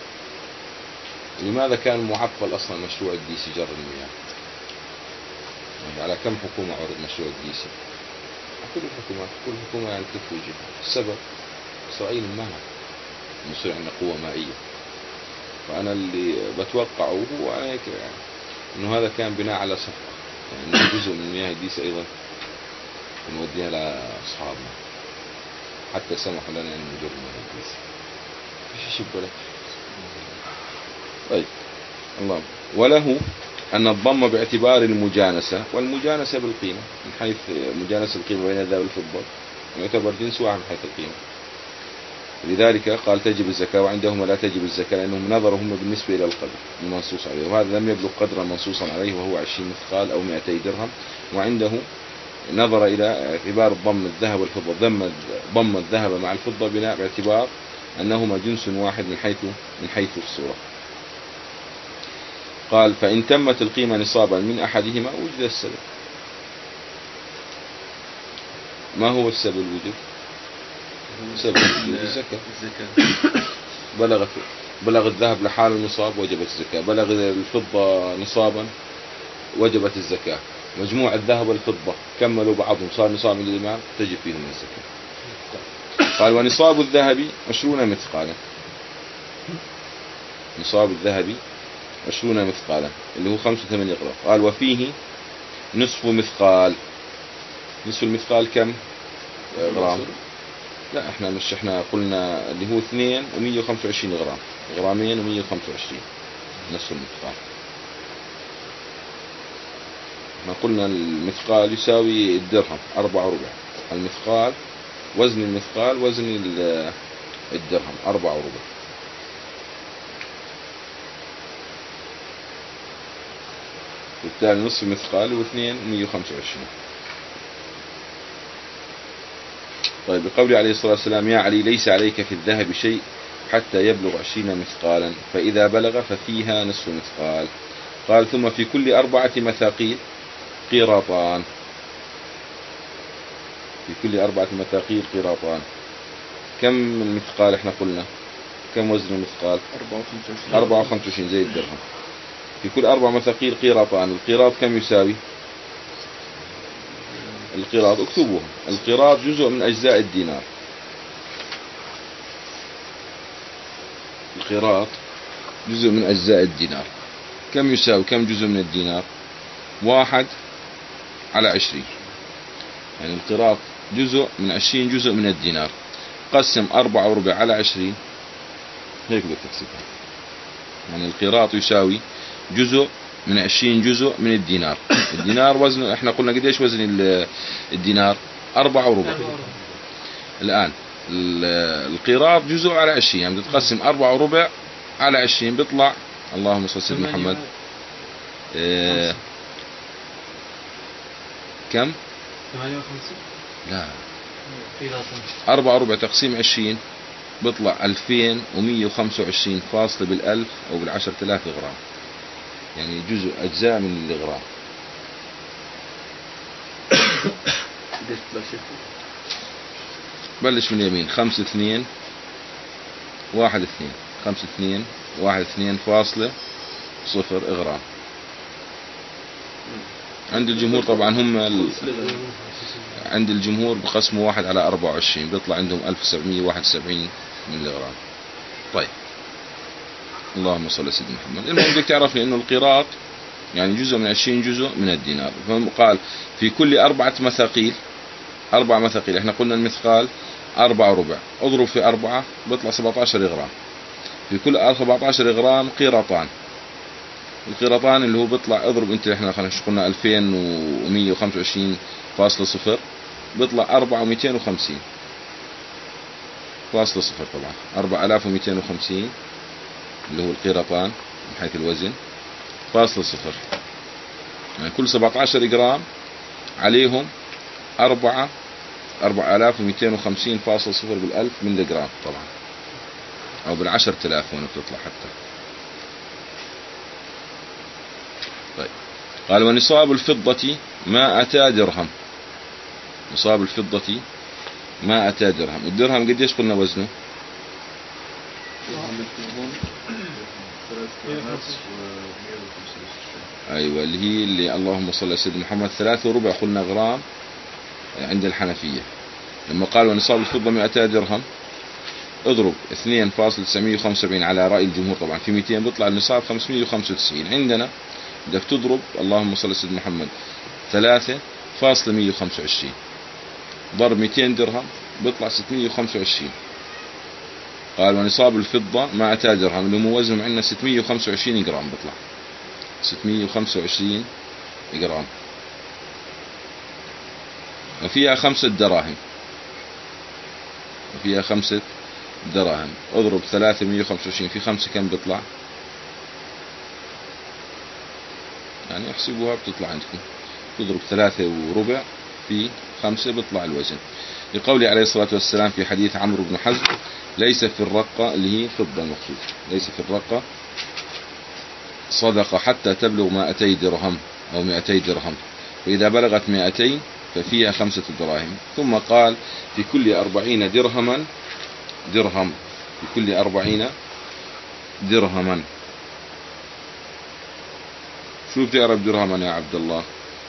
لماذا كان معطل أصلا مشروع الديسي جر المياه؟ يعني على كم حكومة عرض مشروع الديسي؟ كل الحكومات كل حكومة يعني تتوجه. السبب إسرائيل ما مصير عندنا قوة مائية. فأنا اللي بتوقعه هو هيك يعني إنه هذا كان بناء على صفقة، يعني جزء من مياه الديسي أيضا نوديها لأصحابنا حتى سمحوا لنا أن نجر مياه الديسي. فيش شيء بقولك. طيب الله وله أن الضم باعتبار المجانسة، والمجانسة بالقيمة من حيث مجانسة القيمة بين الذهب والفضة يعتبر جنس واحد من حيث القيمة. لذلك قال تجب الزكاة، وعندهم لا تجب الزكاة لأنهم نظرهم بالنسبة إلى القدر المنصوص عليه، وهذا لم يبلغ قدرا منصوصا عليه وهو عشرين مثقال أو مئتي درهم. وعنده نظر إلى اعتبار ضم الذهب والفضة، ضم ضم الذهب مع الفضة بناء باعتبار أنهما جنس واحد من حيث من حيث الصورة. قال فإن تمت القيمة نصابا من أحدهما وجد السبب. ما هو السبب الوجود؟ سبب الوجود الزكاة. بلغت بلغ الذهب لحال النصاب وجبت الزكاة، بلغ الفضة نصابا وجبت الزكاة، مجموع الذهب والفضة كملوا بعضهم صار نصاب للإمام تجب فيهم الزكاة. قال ونصاب الذهب عشرون مثقالا، نصاب الذهب عشرون مثقالا اللي هو خمسة وثمانين غرام. قال وفيه نصف مثقال. نصف المثقال كم غرام؟ لا احنا مش احنا قلنا اللي هو اثنين ومية وخمسة وعشرين غرام، غرامين ومية وخمسة وعشرين نصف المثقال. احنا قلنا المثقال يساوي الدرهم أربعة وربع. المثقال وزن المثقال وزن الدرهم أربعة وربع. بالتالي نصف مثقال واثنين ومية وخمسة وعشرين. طيب بقول عليه الصلاة والسلام يا علي ليس عليك في الذهب شيء حتى يبلغ عشرين مثقالا، فإذا بلغ ففيها نصف مثقال. قال ثم في كل أربعة مثاقيل قيراطان. في كل أربعة مثاقيل قيراطان. كم المثقال احنا قلنا؟ كم وزن المثقال؟ أربعة وخمسة وعشرين زي الدرهم. في كل أربع مثاقيل قيراطان. القيراط كم يساوي؟ القيراط اكتبوها. القيراط جزء من أجزاء الدينار. القيراط جزء من أجزاء الدينار. كم يساوي؟ كم جزء من الدينار؟ واحد على عشرين. يعني القيراط جزء من عشرين جزء من الدينار. قسم أربعة وربع على عشرين هيك بدك تحسبها. يعني القيراط يساوي جزء من عشرين جزء من الدينار. الدينار وزن احنا قلنا قديش وزن الدينار؟ أربعة وربع. الآن القيراط جزء على عشرين، يعني بتقسم أربعة وربع على عشرين بيطلع اللهم صل على محمد اه كم؟
ثمانية وخمسين.
لا أربعة وربع تقسيم عشرين بيطلع ألفين ومية وخمسة وعشرين فاصلة بالألف أو بالعشرة آلاف غرام. يعني جزء أجزاء من الغرام. بلش من اليمين. خمسة اثنين واحد اثنين خمسة اثنين واحد اثنين فاصلة صفر غرام. عند الجمهور طبعا هم ال... عند الجمهور بقسموا واحد على أربعة وعشرين بيطلع عندهم ألف وسبعمية وواحد وسبعين من الغرام. طيب اللهم صل على سيدنا محمد. المهم بدك تعرف انه القيراط يعني جزء من عشرين جزء من الدينار. قال في كل أربعة مثاقيل. أربع مثاقيل احنا قلنا المثقال أربعة وربع اضرب في أربعة بيطلع سبعة عشر غرام. في كل سبعة عشر غرام قيراطان. القيراطان اللي هو بيطلع اضرب انت احنا قلنا ألفين ومية وخمسة وعشرين فاصلة صفر بيطلع أربعة ومئتين وخمسين فاصلة صفر. طبعا أربعة آلاف ومئتين وخمسين اللي هو القيراطان من حيث الوزن فاصلة صفر. يعني كل سبعة عشر جرام عليهم أربعة أربعة آلاف ومئتين وخمسين فاصل صفر بالألف ملي جرام طبعا، أو بالعشر تلاف هنا بتطلع حتى. طيب قال ونصاب الفضة ما أتى درهم. نصاب الفضة ما أتى درهم. الدرهم قديش قلنا وزنه؟ أيوة اللي هي اللي اللهم صل على سيدنا محمد ثلاثة وربع قلنا غرام عند الحنفية. لما قال ونصاب الفضة مئتي درهم اضرب اثنين فاصلة تسعمئة وخمسة وسبعين على رأي الجمهور طبعا في مئتين بيطلع النصاب خمسمئة وخمسة وتسعين. عندنا بدك تضرب اللهم صل على سيدنا محمد ثلاثة فاصلة مئة وخمسة وعشرين ضرب مئتين درهم بيطلع ستمئة وخمسة وعشرين. قال ونصاب الفضة مع أتى درهم اللي هو وزنه عندنا ستمئة وخمسة وعشرين جرام بيطلع ستمئة وخمسة وعشرين جرام. وفيها خمسة دراهم وفيها خمسة دراهم اضرب ثلاثمئة وخمسة وعشرين في خمسة كم بيطلع؟ يعني احسبوها بتطلع عندكم تضرب ثلاثة وربع في خمسة بيطلع الوزن. لقول عليه الصلاة والسلام في حديث عمرو بن حزم ليس في الرقة اللي هي فضة المقصود ليس في الرقة صدقة حتى تبلغ مائتي درهم أو مائتي درهم، فإذا بلغت مائتين ففيها خمسة دراهم. ثم قال في كل أربعين درهما درهم في كل أربعين درهما. شو بتعرف درهما يا عبد الله؟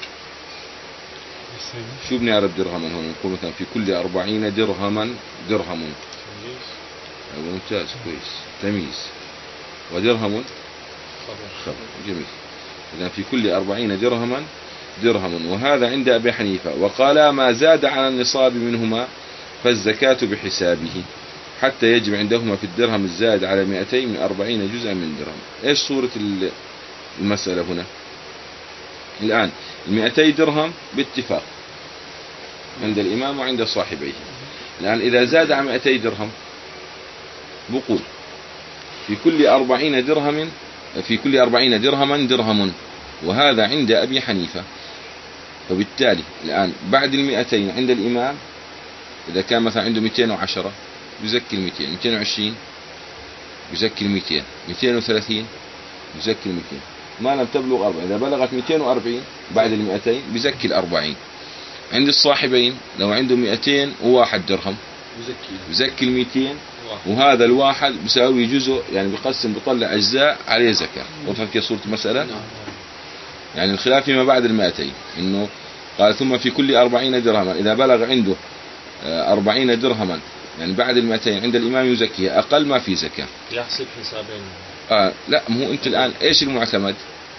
شو بنعرف درهما هون؟ نقول مثلا في كل أربعين درهما درهم. أيوة ممتاز كويس تمييز. ودرهم خبر جميل. إذا في كل أربعين درهما درهم. وهذا عند أبي حنيفة وقال ما زاد على النصاب منهما فالزكاة بحسابه حتى يجب عندهما في الدرهم الزائد على مئتين من أربعين جزءا من درهم. إيش صورة المسألة هنا؟ الآن المئتي درهم باتفاق عند الإمام وعند صاحبيه. الآن إذا زاد عن مئتي درهم بقول في كل أربعين درهم في كل أربعين درهما درهم، وهذا عند أبي حنيفة. فبالتالي الآن بعد المئتين عند الإمام إذا كان مثلا عنده مئتين وعشرة يزكي المئتين، مئتين وعشرين يزكي المئتين، مئتين وثلاثين يزكي المئتين، ما لم تبلغ أربعين. إذا بلغت مئتين وأربعين بعد المئتين بزكي الأربعين. عند الصاحبين لو عنده مئتين وواحد درهم بزكي المئتين، وهذا الواحد بيساوي جزء يعني بيقسم بيطلع أجزاء عليه زكاة. وضحت كيف صورة المسألة؟ يعني الخلاف فيما بعد المئتين إنه قال ثم في كل أربعين درهما إذا بلغ عنده أربعين درهما يعني بعد المئتين عند الإمام يزكيها أقل ما في زكاة.
يحسب حسابين.
آه لا مو أنت الآن إيش المعتمد؟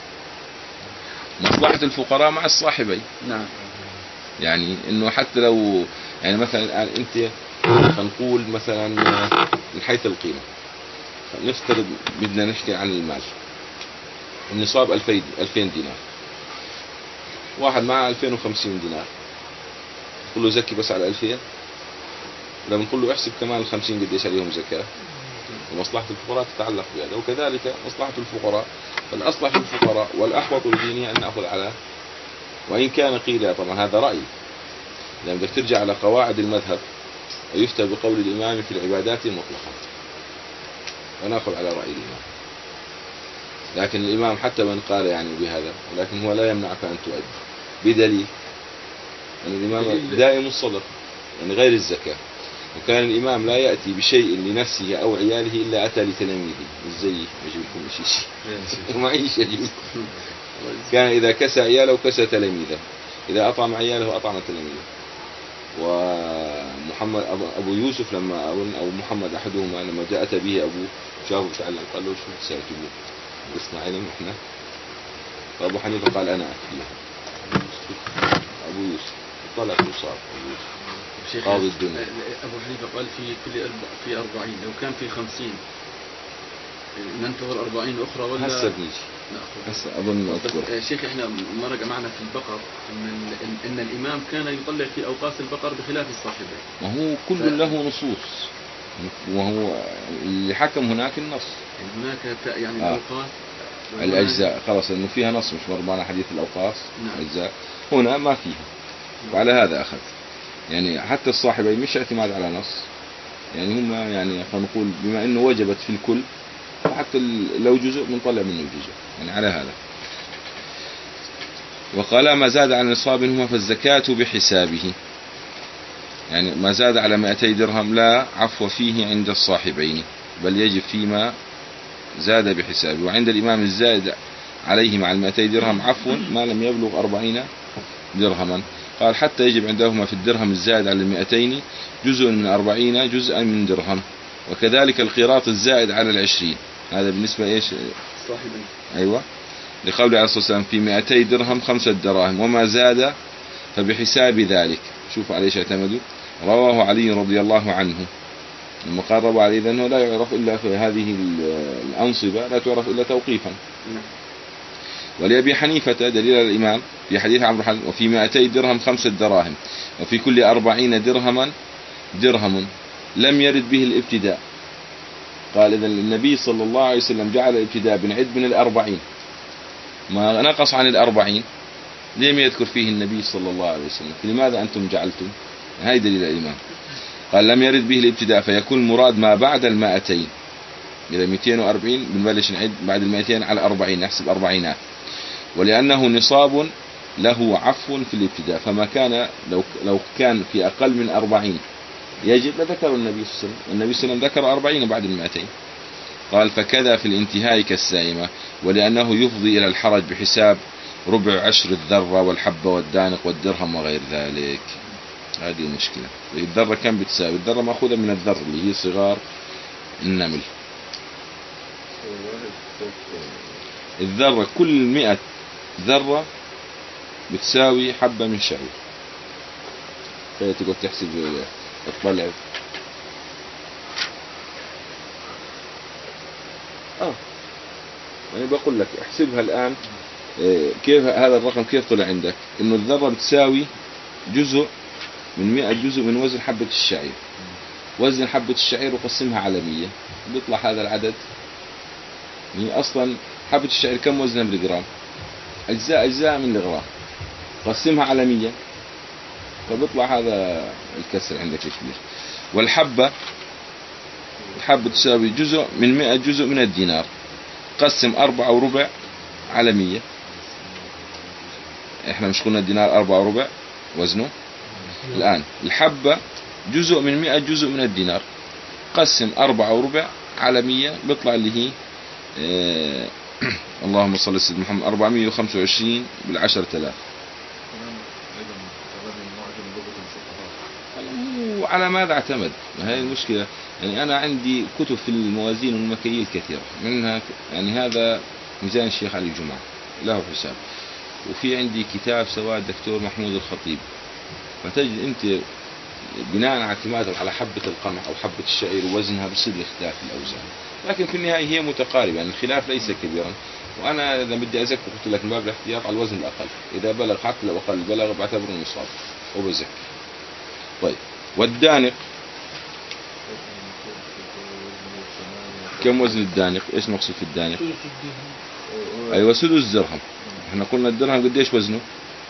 مصلحة الفقراء مع الصاحبين.
نعم.
يعني إنه حتى لو يعني مثلا الآن أنت خنقول مثلا من حيث القيمة نفترض بدنا نحكي عن المال النصاب ألفين دينار، واحد معه ألفين وخمسين دينار نقول له زكي بس على ألفين، لما نقول له احسب كمان الخمسين قديش عليهم زكاة. ومصلحة الفقراء تتعلق بهذا، وكذلك مصلحة الفقراء فالأصلح الفقراء والأحوط للدينية أن نأخذ على، وإن كان قيل طبعا هذا رأي لأن بدك ترجع على قواعد المذهب ويفتى بقول الإمام في العبادات المطلقة ونأخذ على رأي الإمام. لكن الإمام حتى من قال يعني بهذا ولكن هو لا يمنعك أن تؤدي بدليل أن يعني الإمام دائم الصدقة يعني غير الزكاة، وكان الإمام لا يأتي بشيء لنفسه أو عياله إلا أتى لتلاميذه مش زي يجيب لكم شيء معيش يجيب. كان إذا كسى عياله كسى تلاميذه، إذا أطعم عياله أطعم تلاميذه. ومحمد أبو يوسف لما أو محمد أحدهما لما جاءت به أبوه شافه فعلا قال له شو تساعدوا اسمع علم إحنا، فأبو حنيفة قال أنا أكفيها. أبو يوسف طلع مصاب أبو يوسف قاضي الدنيا.
أبو حنيفة قال في كل أربع في أربعين، لو كان في خمسين ننتظر أربعين أخرى ولا
هسه بنيجي هسه أظن أذكر.
شيخ إحنا مرق معنا في البقر إن, إن الإمام كان يطلع في أوقاس البقر بخلاف الصاحبين.
ما هو كل ف... له نصوص، وهو اللي حكم هناك النص
هناك يعني
آه.
الأوقات
الأجزاء خلاص إنه فيها نص، مش مربانا حديث الأوقاص
نعم.
أجزاء، هنا ما فيها، وعلى هذا أخذ. يعني حتى الصاحبين مش اعتماد على نص، يعني هم يعني خلينا نقول بما إنه وجبت في الكل، وحتى لو جزء بنطلع منه الجزء، يعني على هذا. وقال ما زاد عن نصاب هما فالزكاة بحسابه، يعني ما زاد على مئتي درهم لا عفو فيه عند الصاحبين، بل يجب فيما زاد بحسابه. وعند الإمام الزائد عليه مع المئتي درهم عفو ما لم يبلغ أربعين درهما. قال حتى يجب عندهما في الدرهم الزائد على المئتين جزء من أربعين جزءا من درهم، وكذلك القيراط الزائد على العشرين. هذا بالنسبة إيش
صاحبين.
أيوة، لقول عليه الصلاة والسلام في مئتي درهم خمسة دراهم وما زاد فبحساب ذلك. شوف عليه اعتمدوا. رواه علي رضي الله عنه لما قال روى علي لأنه لا يعرف إلا في هذه الأنصبة، لا تعرف إلا توقيفا. ولأبي حنيفة دليل الإمام في حديث عمرو حل وفي مئتي درهم خمسة دراهم وفي كل أربعين درهما درهم لم يرد به الابتداء. قال إذا النبي صلى الله عليه وسلم جعل الابتداء بنعد من الأربعين، ما نقص عن الأربعين لم يذكر فيه النبي صلى الله عليه وسلم، لماذا أنتم جعلتم؟ هاي دليل الإمام. قال لم يرد به الابتداء فيكون مراد ما بعد المائتين. إذا مئتين وأربعين بنبلش نعد بعد المائتين على أربعين، نحسب أربعينات. ولأنه نصاب له عفو في الابتداء، فما كان لو لو كان في أقل من أربعين يجب لذكر النبي صلى الله عليه وسلم، النبي صلى الله عليه وسلم ذكر أربعين بعد المائتين. قال فكذا في الانتهاء كالسائمة، ولأنه يفضي إلى الحرج بحساب ربع عشر الذرة والحبة والدانق والدرهم وغير ذلك. هذه المشكلة. الذرة كم بتساوي؟ الذرة مأخوذة من الذر اللي هي صغار النمل. الذرة كل مئة ذرة بتساوي حبة من شعير. فهي تقول تحسب تطلع اه يعني بقول لك احسبها الآن. إيه كيف هذا الرقم كيف طلع عندك؟ انه الذرة بتساوي جزء من مئة جزء من وزن حبة الشعير. وزن حبة الشعير وقسمها على مية بيطلع هذا العدد. هي أصلا حبة الشعير كم وزنها بالجرام؟ أجزاء أجزاء من الغرام، قسمها على مية فبيطلع هذا الكسر عندك كبير. والحبة الحبة تساوي جزء من مئة جزء من الدينار، قسم أربعة وربع على مية. إحنا مش قلنا الدينار أربعة وربع وزنه؟ الآن الحبة جزء من مئة جزء من الدينار، قسم أربعة وربع على مية بيطلع اللي هي اه اللهم صل على سيدنا محمد أربعمية وخمسة وعشرين بالعشرة آلاف. وعلى ماذا اعتمد؟ هاي المشكلة. يعني أنا عندي كتب في الموازين والمكاييل كثيرة، منها يعني هذا ميزان الشيخ علي الجمعة له حساب، وفي عندي كتاب سواه الدكتور محمود الخطيب. فتجد أنت بناء على اعتمادهم على حبة القمح أو حبة الشعير ووزنها بصير اختلاف الأوزان، لكن في النهاية هي متقاربة، يعني الخلاف ليس كبيرا. وأنا إذا بدي أزكي قلت لك من باب الاحتياط على الوزن الأقل، إذا بلغ حتى لو أقل بلغ بعتبره نصاب وبزكي. طيب والدانق كم وزن الدانق؟ إيش مقصود في الدانق؟ أيوة سدس درهم. إحنا قلنا الدرهم قديش وزنه؟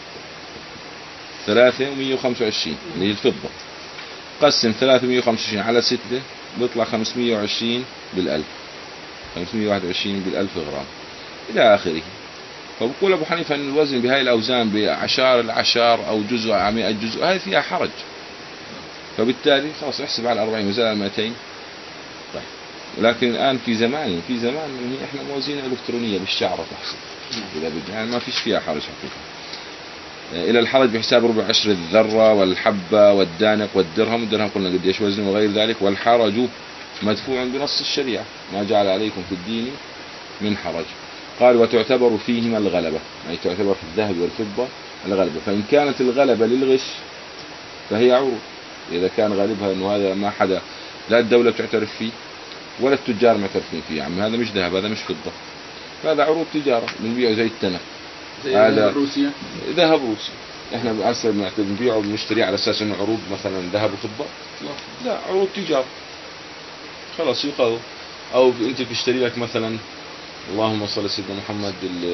ثلاثة ومية وخمسة وعشرين اللي هي الفضة. قسم ثلاثة ومية وخمسة وعشرين على ستة بيطلع خمسمية وعشرين بالألف، خمسمية وواحد وعشرين بالألف غرام إلى آخره. فبقول أبو حنيفة أن الوزن بهاي الأوزان بعشار العشار أو جزء على مئة جزء هذه فيها حرج، فبالتالي خلاص احسب على أربعين وزال على مئتين. طيب ولكن الآن في زمان في زمان هي إحنا موازين إلكترونية بالشعرة تحسب إذا بدنا، يعني ما فيش فيها حرج حقيقة. إلى الحرج بحساب ربع عشر الذرة والحبة والدانق والدرهم. الدرهم قلنا قديش وزنه وغير ذلك. والحرج مدفوع بنص الشريعة ما جعل عليكم في الدين من حرج. قال وتعتبر فيهما الغلبة، يعني تعتبر في الذهب والفضة الغلبة. فإن كانت الغلبة للغش فهي عروض، إذا كان غالبها أنه هذا ما حدا لا الدولة تعترف فيه ولا التجار معترفين فيه، يعني هذا مش ذهب هذا مش فضة، هذا عروض تجارة بنبيعه زي التنك.
هذا روسيا
ذهب روسي. احنا هسه بنبيعه ونشتريه على اساس انه عروض مثلا ذهب وفضة؟ لا عروض تجارة خلاص يقاضوا. او انت بتشتري لك مثلا اللهم صل على سيدنا محمد،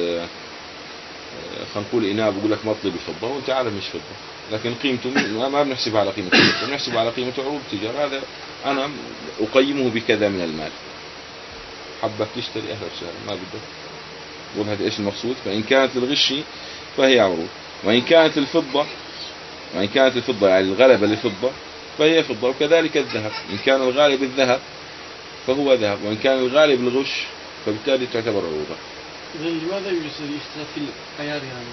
خلينا نقول إناء بقول لك مطلب فضة وأنت عارف مش فضة، لكن قيمته ما بنحسبها على قيمة الفضة، بنحسبها على قيمة عروض التجارة. هذا أنا أقيمه بكذا من المال، حبك تشتري أهلا وسهلا، ما بدك قول هذا إيش المقصود. فإن كانت الغشي فهي عروض، وإن كانت الفضة وإن كانت الفضة يعني الغلبة للفضة فهي فضة، وكذلك الذهب، إن كان الغالب الذهب فهو ذهب، وإن كان الغالب الغش فبالتالي تعتبر عروضة.
إذا لماذا يوجد اختلاف في العيار يعني؟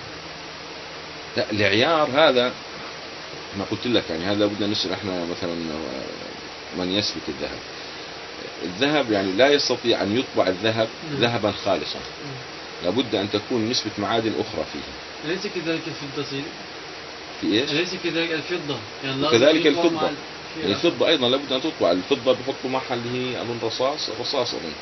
لا العيار هذا ما قلت لك يعني، هذا بدنا نسأل احنا مثلا من يسبك الذهب. الذهب يعني لا يستطيع أن يطبع الذهب ذهبا خالصا، لابد أن تكون نسبة معادن أخرى فيه.
أليس كذلك الفضة سيد؟
في إيش؟
أليس كذلك الفضة يعني
كذلك الفضة، يعني الفضة أيضا لابد أن تطبع. الفضة بحطوا معها اللي هي أظن رصاص، الرصاص أظن.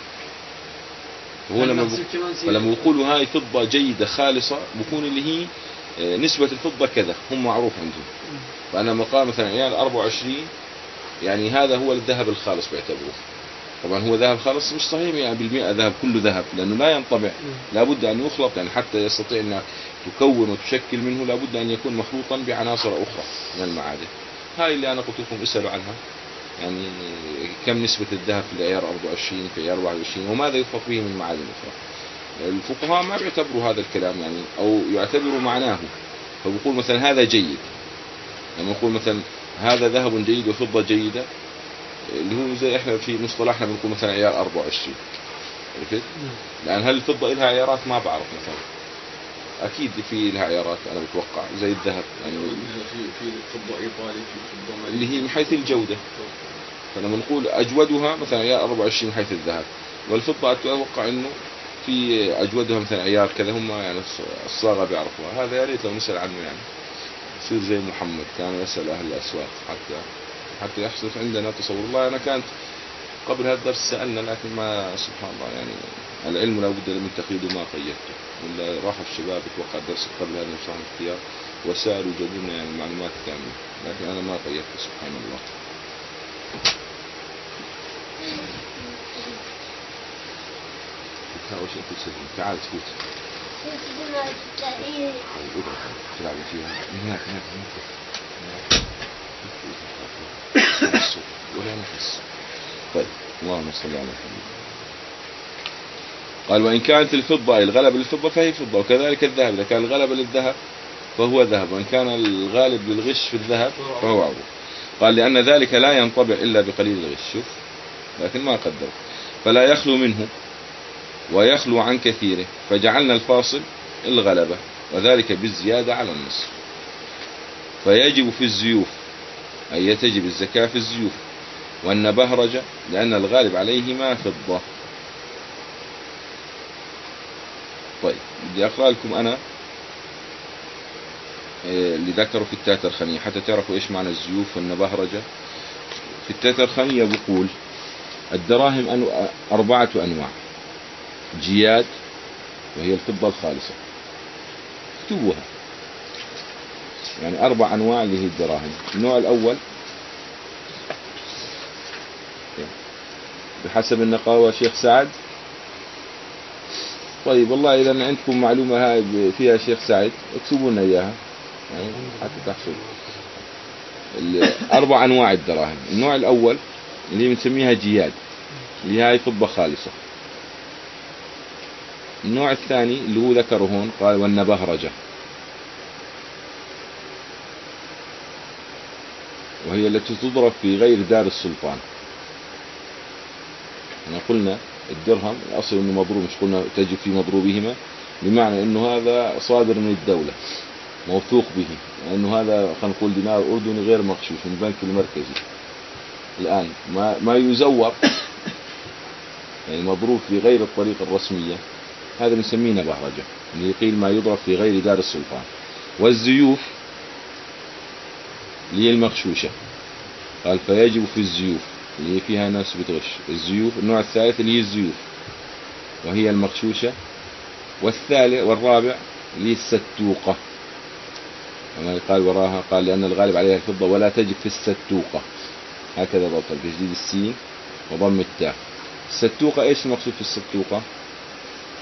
هو لما فلما يقولوا هاي فضة جيدة خالصة بكون اللي هي نسبة الفضة كذا، هم معروف عندهم. فأنا مقام مثلا عيال أربعة وعشرين يعني هذا هو الذهب الخالص بيعتبروه. طبعا هو ذهب خالص مش صحيح يعني بالمئة ذهب كله ذهب، لأنه لا ينطبع، لابد أن يخلط يعني حتى يستطيع أن تكون وتشكل منه، لابد أن يكون مخلوطا بعناصر أخرى من المعادن. هاي اللي أنا قلت لكم اسألوا عنها، يعني كم نسبة الذهب في العيار أربعة وعشرين في العيار واحد وعشرين وماذا يفرق به من معادن أخرى. الفقهاء ما بيعتبروا هذا الكلام يعني، أو يعتبروا معناه، فبقول مثلا هذا جيد، لما يقول مثلا هذا ذهب جيد وفضة جيدة، اللي هو زي احنا في مصطلحنا بنقول مثلا عيار أربعة وعشرين، عرفت؟ لأن هل الفضة لها عيارات ما بعرف، مثلا أكيد في لها عيارات أنا بتوقع زي الذهب يعني
في في فضة إيطالي، في فضة
اللي هي من حيث الجودة. فلما نقول أجودها مثلا عيار أربعة وعشرين من حيث الذهب، والفضة أتوقع إنه في أجودها مثلا عيار كذا، هم يعني الصاغة بيعرفوها. هذا يا ريت لو نسأل عنه يعني، يصير زي محمد كان يسأل أهل الأسواق حتى حتى يحصل عندنا تصور. الله أنا كانت قبل هذا الدرس سألنا، لكن ما سبحان الله يعني العلم لا بد من تقييده، ما قيدته. ولا راح الشباب اتوقع الدرس قبل هذا نشرح الاختيار وسألوا جابونا يعني معلومات كاملة، لكن أنا ما قيدته سبحان الله. أول شيء تسلم، تعال تفوت. تلعب فيها من هناك هناك هناك ولا نحس. طيب اللهم صل على محمد. قال وإن كانت الفضة أي الغلبة للفضة فهي فضة، وكذلك الذهب إذا كان الغلبة للذهب فهو ذهب، وإن كان الغالب للغش في الذهب فهو عروض. قال لأن ذلك لا ينطبع إلا بقليل الغش، شوف لكن ما قدر، فلا يخلو منه ويخلو عن كثيره، فجعلنا الفاصل الغلبة، وذلك بالزيادة على النصف. فيجب في الزيوف أي تجب الزكاة في الزيوف والنبهرجة، لأن الغالب عليهما فضة. طيب بدي أقرأ لكم أنا اللي ذكروا في التاترخانية حتى تعرفوا إيش معنى الزيوف والنبهرجة. في التاترخانية بقول الدراهم أنو... أربعة أنواع: جياد وهي الفضة الخالصة، اكتبوها يعني أربع أنواع اللي هي الدراهم. النوع الأول بحسب النقاوة شيخ سعد. طيب والله إذا عندكم معلومة هاي فيها شيخ سعد اكتبوا لنا إياها يعني حتى تحصل. أربع أنواع الدراهم. النوع الأول اللي بنسميها جياد اللي هاي فضة خالصة. النوع الثاني اللي هو ذكره هون قال والنبهرجة، وهي التي تضرب في غير دار السلطان. احنا قلنا الدرهم الأصل انه مضروب، مش قلنا تجب في مضروبهما، بمعنى انه هذا صادر من الدولة موثوق به، لانه هذا خلينا نقول دينار اردني غير مغشوش من البنك المركزي. الان ما ما يزور يعني مضروب في غير الطريقة الرسمية، هذا بنسميه نبهرجة، اللي يقيل ما يضرب في غير دار السلطان. والزيوف اللي هي المغشوشة قال فيجب في الزيوف اللي هي فيها ناس بتغش. الزيوف النوع الثالث اللي هي الزيوف وهي المغشوشة. والثالث والرابع اللي هي الستوقة، وما قال وراها قال لأن الغالب عليها الفضة ولا تجب في الستوقة، هكذا بطل بجديد السين وضم التاء. الستوقة ايش المقصود في الستوقة؟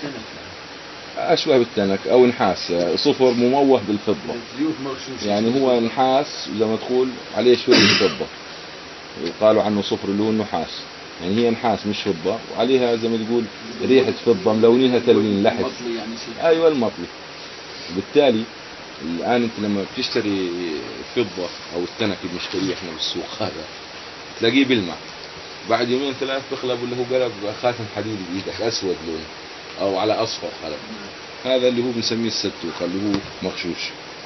أشبه بالتنك أو نحاس، صفر مموه بالفضة، يعني هو نحاس زي ما تقول عليه شوية فضة، يقالوا عنه صفر اللي هو النحاس، يعني هي نحاس مش فضة وعليها زي ما تقول ريحة فضة ملونينها تلوين لحد. أيوة المطلي. بالتالي الآن أنت لما بتشتري فضة أو التنك اللي بنشتريه إحنا بالسوق هذا تلاقيه بلمع، بعد يومين ثلاث تقلب اللي هو قلب خاتم حديد بإيدك أسود لون أو على أصفر قلب، هذا اللي هو بنسميه الستوق اللي هو مغشوش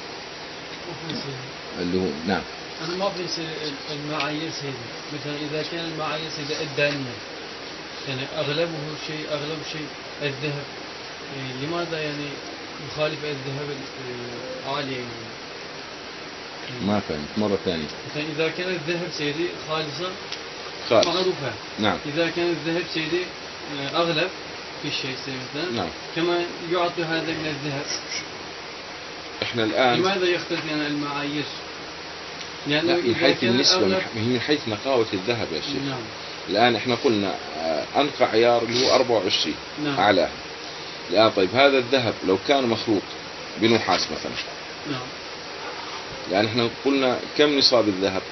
اللي هو نعم.
أنا ما في المعايير سيدي، مثلا إذا كان المعايير سيدي الدانية يعني أغلبه شيء أغلب شيء الذهب، يعني لماذا يعني يخالف الذهب العالي يعني؟
ما فهمت مرة ثانية.
مثلا إذا كان الذهب سيدي خالصا
خالص
معروفة،
نعم.
إذا كان الذهب سيدي أغلب في الشيء سيدي مثلا
نعم.
كما يعطي هذا من الذهب،
إحنا الآن
لماذا يختلف يعني المعايير؟ يعني
من حيث النسبة، من حيث نقاوة الذهب يا شيخ.
نعم.
الآن إحنا قلنا أنقى عيار اللي هو أربعة وعشرين
نعم.
أعلى. الآن طيب هذا الذهب لو كان مخلوط بنحاس مثلا،
نعم،
يعني إحنا قلنا كم نصاب الذهب؟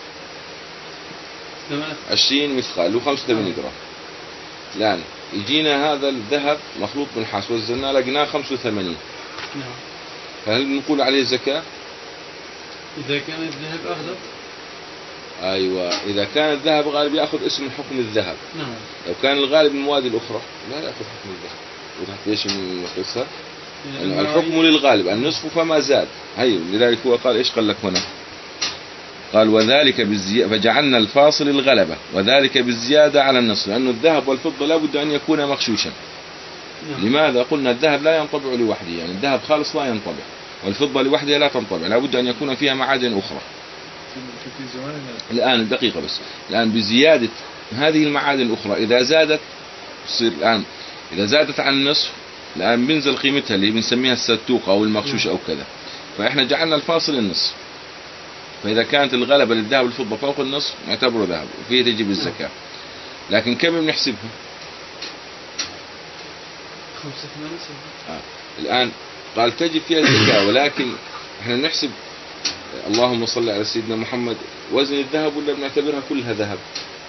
عشرين مثقال اللي هو خمسة وثمانين جرام. الآن يجينا هذا الذهب مخلوط بنحاس وزناه لقيناه خمسة وثمانين،
نعم،
فهل نقول عليه زكاة؟
إذا كان الذهب أغلب.
أيوة، إذا كان الذهب غالب يأخذ اسم حكم الذهب.
نعم.
لو كان الغالب من المواد الأخرى لا يأخذ حكم الذهب. وتحت ليش القصة؟ يعني الحكم للغالب النصف فما زاد. هي لذلك هو قال إيش قال لك هنا؟ قال وذلك بالزيادة، فجعلنا الفاصل الغلبة وذلك بالزيادة على النصف، لأنه الذهب والفضة لا بد أن يكون مغشوشا. نعم. لماذا؟ قلنا الذهب لا ينطبع لوحده، يعني الذهب خالص لا ينطبع، والفضة لوحدها لا تنطبع، لا بد أن يكون فيها معادن أخرى. الآن دقيقة بس، الآن بزيادة هذه المعادن الأخرى إذا زادت تصير الآن إذا زادت عن النصف الآن بنزل قيمتها اللي بنسميها الستوق أو المغشوش أو كذا، فإحنا جعلنا الفاصل النصف، فإذا كانت الغلبة للذهب والفضة فوق النصف نعتبره ذهب وفيه تجب الزكاة. لكن كم بنحسبها؟
خمسة ثمانية
آه. الآن قال تجب فيها الزكاة، ولكن احنا نحسب اللهم صل على سيدنا محمد وزن الذهب ولا بنعتبرها كلها ذهب؟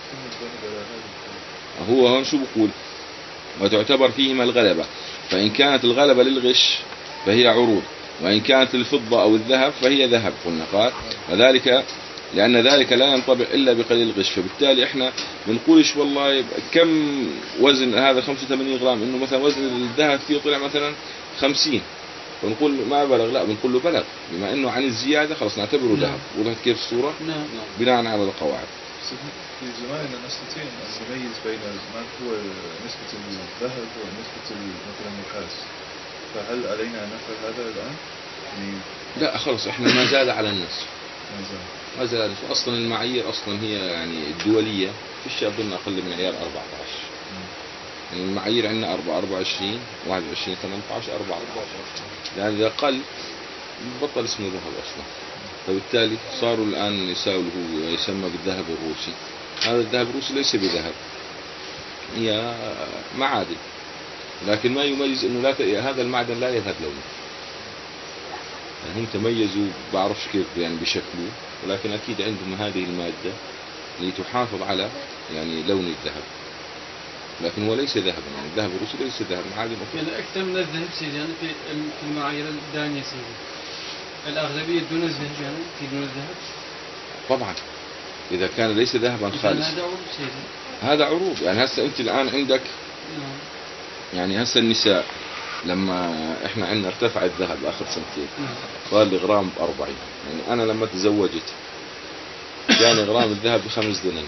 هو هون شو بقول؟ وتعتبر فيهما الغلبة، فإن كانت الغلبة للغش فهي عروض، وإن كانت الفضة أو الذهب فهي ذهب. قلنا قال وذلك لأن ذلك لا ينطبع إلا بقليل الغش، فبالتالي إحنا بنقولش والله كم وزن هذا خمسة وثمانين جرام، إنه مثلا وزن الذهب فيه طلع مثلا خمسين، فنقول ما بلغ، لا بنقول له بلغ، بما إنه عن الزيادة خلاص نعتبره ذهب. وضحت كيف الصورة؟
نعم.
بناء على القواعد.
في زماننا نستطيع أن نميز بين ما هو نسبة الذهب ونسبة مثلا النحاس، فهل علينا أن نفعل هذا الآن؟ يعني
لا خلص احنا ما زاد على النصف،
ما زاد
ما زاد. اصلا المعايير اصلا هي يعني الدوليه فيش اظن اقل من عيار أربعة عشر. يعني المعايير عندنا أربعة وعشرين واحد وعشرين ثمانية عشر أربعة عشر، لان اذا قل بطل اسمه ذهب اصلا. فبالتالي صاروا الان يساوي هو يسمى بالذهب الروسي. هذا الذهب الروسي ليس بذهب، هي معادن، لكن ما يميز انه لا ت... هذا المعدن لا يذهب لونه. يعني هم تميزوا بعرفش كيف يعني بشكله، ولكن أكيد عندهم هذه المادة اللي تحافظ على يعني لون الذهب، لكن هو ليس ذهبا. يعني الذهب الروسي ليس ذهب، معادن أخرى.
يعني أكثر من الذهب سيدي يعني في المعايير الدانية سيدي الأغلبية دون الذهب، يعني في دون الذهب
طبعا إذا كان ليس ذهبا خالص.
هذا عروض سيدي،
هذا عروض. يعني هسه أنت الآن عندك يعني هسه النساء لما احنا عندنا ارتفع الذهب اخر سنتين صار لي غرام بأربعين. يعني انا لما تزوجت كان غرام الذهب بخمس دنانير.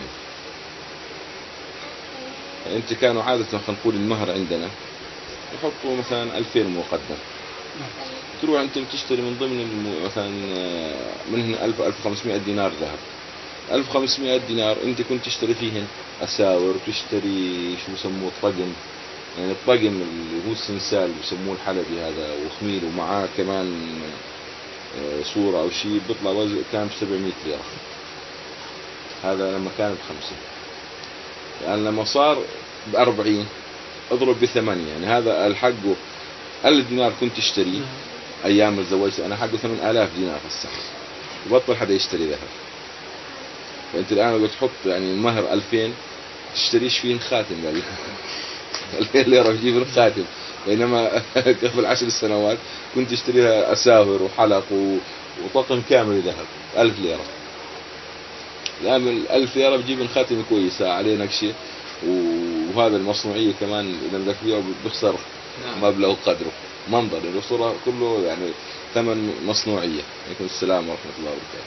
انت كانوا عادة خلينا نقول المهر عندنا يحطوا مثلا ألفين مقدم، تروح انت تشتري من ضمن مثلا من هنا ألف ألف وخمسمائة دينار ذهب. ألف وخمسمائة دينار انت كنت تشتري فيهن اساور، تشتري شو يسموه طقم، يعني الطقم اللي هو السنسال بسموه الحلبي هذا وخميل ومعاه كمان صورة أو شيء بيطلع وزن كان بسبعمائة ليرة. هذا لما كان بخمسة. يعني لما صار بأربعين اضرب بثمانية، يعني هذا الحق ألف دينار كنت تشتريه أيام ما تزوجت أنا حقه ثمان آلاف دينار هسه، وبطل حدا يشتري ذهب. فأنت الآن لو تحط يعني المهر ألفين تشتريش فيه خاتم قال ألفين ليرة تجيب الخاتم، بينما قبل عشر سنوات كنت تشتريها أساور وحلق وطقم كامل ذهب ألف ليرة. الآن الألف ليرة بجيب الخاتم كويسة عليه نقشة، وهذا المصنوعية كمان إذا بدك فيها بيخسر مبلغ قدره منظر الصورة كله يعني ثمن مصنوعية. عليكم السلام ورحمة الله وبركاته.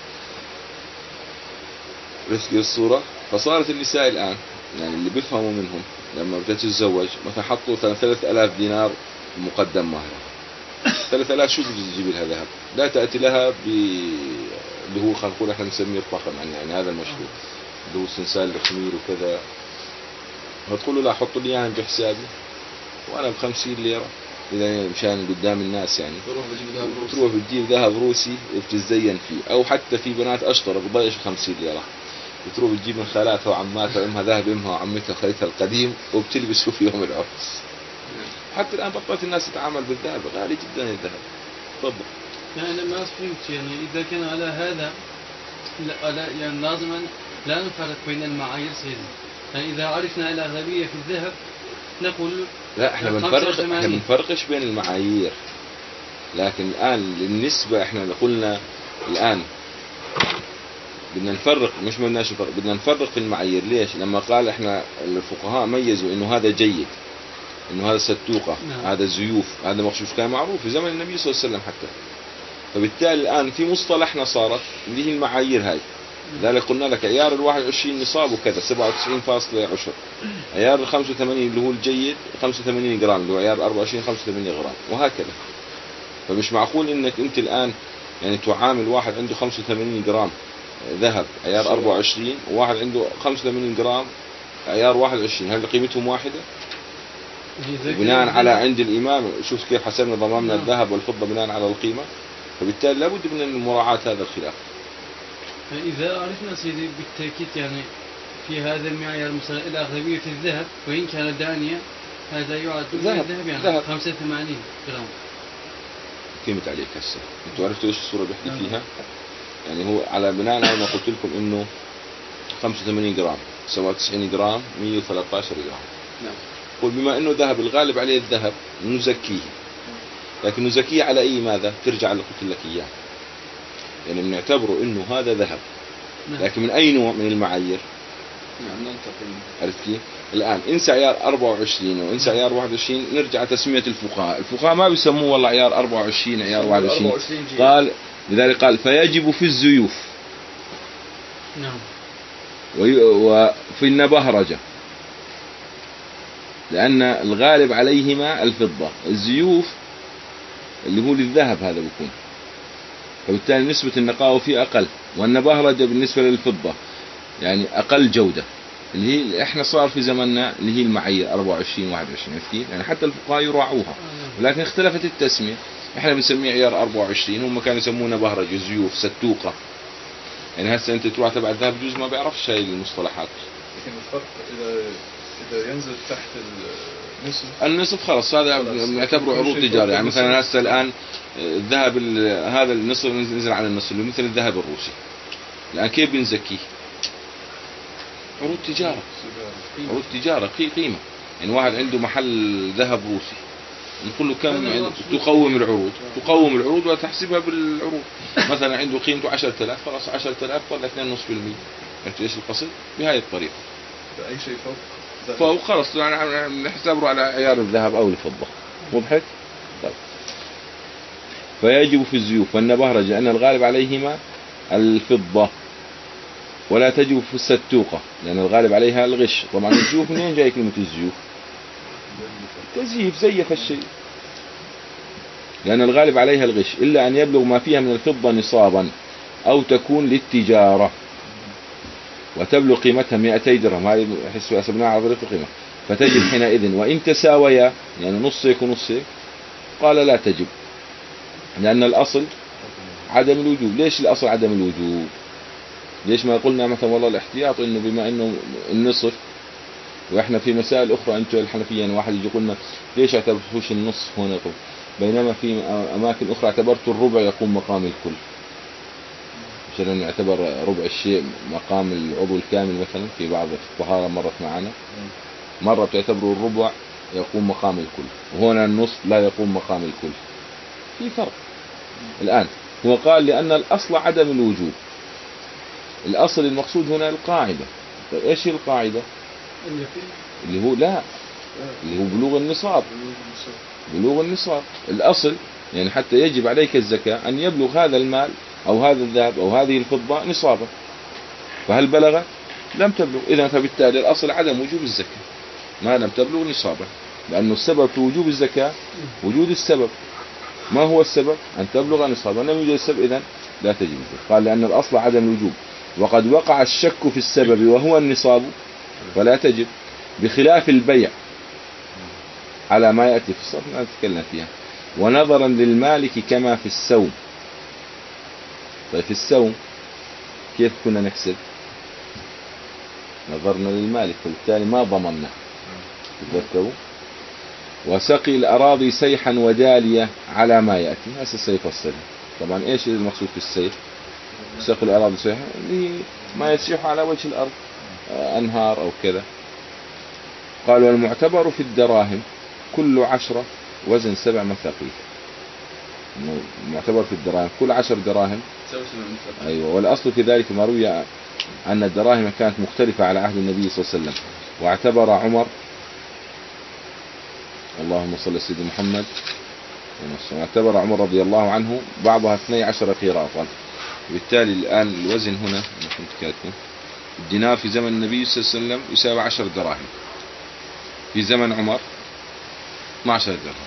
رسكي الصورة. فصارت النساء الآن يعني اللي بيفهموا منهم لما بدها تتزوج مثلا حطوا ثلاثة آلاف دينار مقدم مهر، ثلاثة آلاف شو بدها تجيب لها ذهب؟ لا تأتي لها ب اللي هو خلينا نقول احنا نسميه الطقم يعني, يعني هذا المشروع اللي هو سلسال الخمير وكذا. فتقول له لا حطوا لي اياهم بحسابي وانا بخمسين ليرة اذا مشان قدام الناس يعني.
تروح بتجيب ذهب روسي،
تروح بتجيب ذهب روسي بتتزين فيه، او حتى في بنات اشطر بضيش خمسين ليرة بتروح بتجيب من خالاتها وعماتها وامها ذهب امها وعمتها وخالتها القديم وبتلبسه في يوم العرس. حتى الان بطلت الناس تتعامل بالذهب، غالي جدا الذهب. تفضل.
يعني أنا ما فهمت يعني إذا كان على هذا لا, لا يعني لازما لا نفرق بين المعايير سيدي. يعني إذا عرفنا الأغلبية في الذهب نقول
لا احنا بنفرق احنا بنفرقش بين المعايير، لكن الآن للنسبة احنا قلنا الآن بدنا نفرق، مش بدناش نفرق، بدنا نفرق في المعايير. ليش؟ لما قال احنا الفقهاء ميزوا انه هذا جيد، انه هذا ستوقة، نعم. هذا زيوف، هذا مغشوش، كان معروف في زمن النبي صلى الله عليه وسلم حتى. فبالتالي الآن في مصطلحنا صارت اللي هي المعايير هاي. لذلك قلنا لك عيار الواحد وعشرين نصاب وكذا سبعة وتسعين فاصلة عشر، عيار الخمسة وثمانين اللي هو الجيد خمسة وثمانين جرام، اللي هو عيار أربعة وعشرين خمسة وثمانين جرام، وهكذا. فمش معقول انك انت الآن يعني تعامل واحد عنده خمسة وثمانين جرام ذهب عيار أربعة وعشرين وواحد عنده خمسة وثمانين جرام عيار واحد وعشرين، هل قيمتهم واحدة؟ بناء على عند الإمام شوف كيف حسبنا ضمامنا الذهب والفضة بناء على القيمة. فبالتالي لابد من مراعاة هذا الخلاف.
إذا عرفنا سيدي بالتأكيد يعني في هذا المعيار مثلا الأغلبية في الذهب وإن كان دانية هذا يعد ذهب, ذهب يعني ذهب. خمسة وثمانين جرام
قيمة عليك هسه. انتوا عرفتوا ايش الصورة بيحكي فيها؟ يعني هو على بناء على ما قلت لكم انه خمسة وثمانين جرام سبعة وتسعين جرام مئة وثلاثة عشر جرام.
نعم.
قل بما انه ذهب الغالب عليه الذهب نزكيه، لكن نزكيه على اي ماذا؟ ترجع اللي قلت لك اياه. يعني بنعتبره انه هذا ذهب، لكن من اي نوع من المعايير؟
نعم.
عرفت كيف؟ الان انسى عيار أربعة وعشرين وانسى عيار واحد وعشرين، نرجع تسمية الفقهاء. الفقهاء ما بيسموه والله عيار أربعة وعشرين عيار واحد وعشرين، قال لذلك قال فيجب في الزيوف.
نعم.
وفي النبهرجة لأن الغالب عليهما الفضة، الزيوف اللي هو للذهب هذا بيكون، فبالتالي نسبة النقاوة فيه أقل، والنبهرجة بالنسبة للفضة يعني أقل جودة، اللي هي احنا صار في زمننا اللي هي المعايير أربعة وعشرين واحد وعشرين كيف؟ يعني حتى الفقهاء يراعوها، ولكن اختلفت التسمية. احنا بنسميه عيار أربعة وعشرين، هم كانوا يسمونه نبهرجة، زيوف، ستوقة. يعني هسه انت تروح تبع الذهب جزء ما بيعرفش هاي المصطلحات.
لكن الفرق اذا اذا ينزل تحت النصف
النصف خلص هذا نعتبره عروض تجارية. يعني مثلا هسه الآن الذهب هذا النصف نزل عن النصف اللي مثل الذهب الروسي، الآن كيف بنزكيه؟ عروض تجارة، عروض تجارة قيمة. يعني واحد عنده محل ذهب روسي نقول له كم يعني تقوم العروض، تقوم العروض وتحسبها بالعروض. مثلا عنده قيمته عشرة آلاف، خلاص عشرة آلاف طلع اثنين ونص بالمية. عرفت ايش القصد؟ بهاي الطريقة.
أي شيء فوق
فوق خلص يعني نحسبه على عيار الذهب أو الفضة. وضحت؟ طيب. فيجب في الزيوف والنبهرجة أن الغالب عليهما الفضة، ولا تجب في الستوقة لأن الغالب عليها الغش. طبعا الزيوف منين جاي كلمة الزيوف؟ تزييف، زيف الشيء، لأن الغالب عليها الغش إلا أن يبلغ ما فيها من الفضة نصابا أو تكون للتجارة وتبلغ قيمتها مئتي درهم، هذه حسوا حسبناها على طريق القيمة، فتجب حينئذ. وإن تساويا يعني نصيك ونصيك قال لا تجب، لأن الأصل عدم الوجوب. ليش الأصل عدم الوجوب؟ ليش ما قلنا مثلا والله الاحتياط إنه بما إنه النصف وإحنا في مسائل أخرى أنتم الحنفية يعني واحد يجي يقولنا ليش اعتبرتوش النصف هنا، طب بينما في أماكن أخرى اعتبرت الربع يقوم مقام الكل، مثلا يعتبر ربع الشيء مقام العضو الكامل مثلا في بعض الطهارة مرت معنا، مرة تعتبروا الربع يقوم مقام الكل، وهنا النصف لا يقوم مقام الكل، في فرق. الآن هو قال لأن الأصل عدم الوجوب، الأصل المقصود هنا القاعدة. طيب إيش هي القاعدة؟ اللي هو لا اللي هو بلوغ النصاب، بلوغ النصاب الأصل، يعني حتى يجب عليك الزكاة أن يبلغ هذا المال أو هذا الذهب أو هذه الفضة نصابا، فهل بلغ؟ لم تبلغ، إذا فبالتالي الأصل عدم وجوب الزكاة ما لم تبلغ نصابا، لأنه السبب في وجوب الزكاة وجود السبب. ما هو السبب؟ أن تبلغ نصابا، لم يوجد السبب إذن لا تجب الزكاة. قال لأن الأصل عدم الوجوب، وقد وقع الشك في السبب وهو النصاب فلا تجب، بخلاف البيع على ما يأتي في الصرف نتكلم فيها. ونظرا للمالك كما في السوم. طيب في السوم كيف كنا نحسب؟ نظرنا للمالك فبالتالي ما ضمننا. تذكروا؟ وسقي الأراضي سيحا ودالية على ما يأتي، هذا سيفصل. طبعا إيش المقصود في السيح؟ سقي الأراضي سيحا ما يسيح على وجه الأرض، أنهار أو كذا. قال والمعتبر في الدراهم كل عشرة وزن سبع مثاقيل. المعتبر في الدراهم كل عشر دراهم. أيوة. والأصل في ذلك ما روي أن الدراهم كانت مختلفة على عهد النبي صلى الله عليه وسلم، واعتبر عمر، اللهم صل على سيدنا محمد، واعتبر عمر رضي الله عنه بعضها اثني عشر قيراطا. وبالتالي الآن الوزن هنا كنت كاتبه، الدينار في زمن النبي صلى الله عليه وسلم يساوي عشر دراهم، في زمن عمر اثني عشر درهم.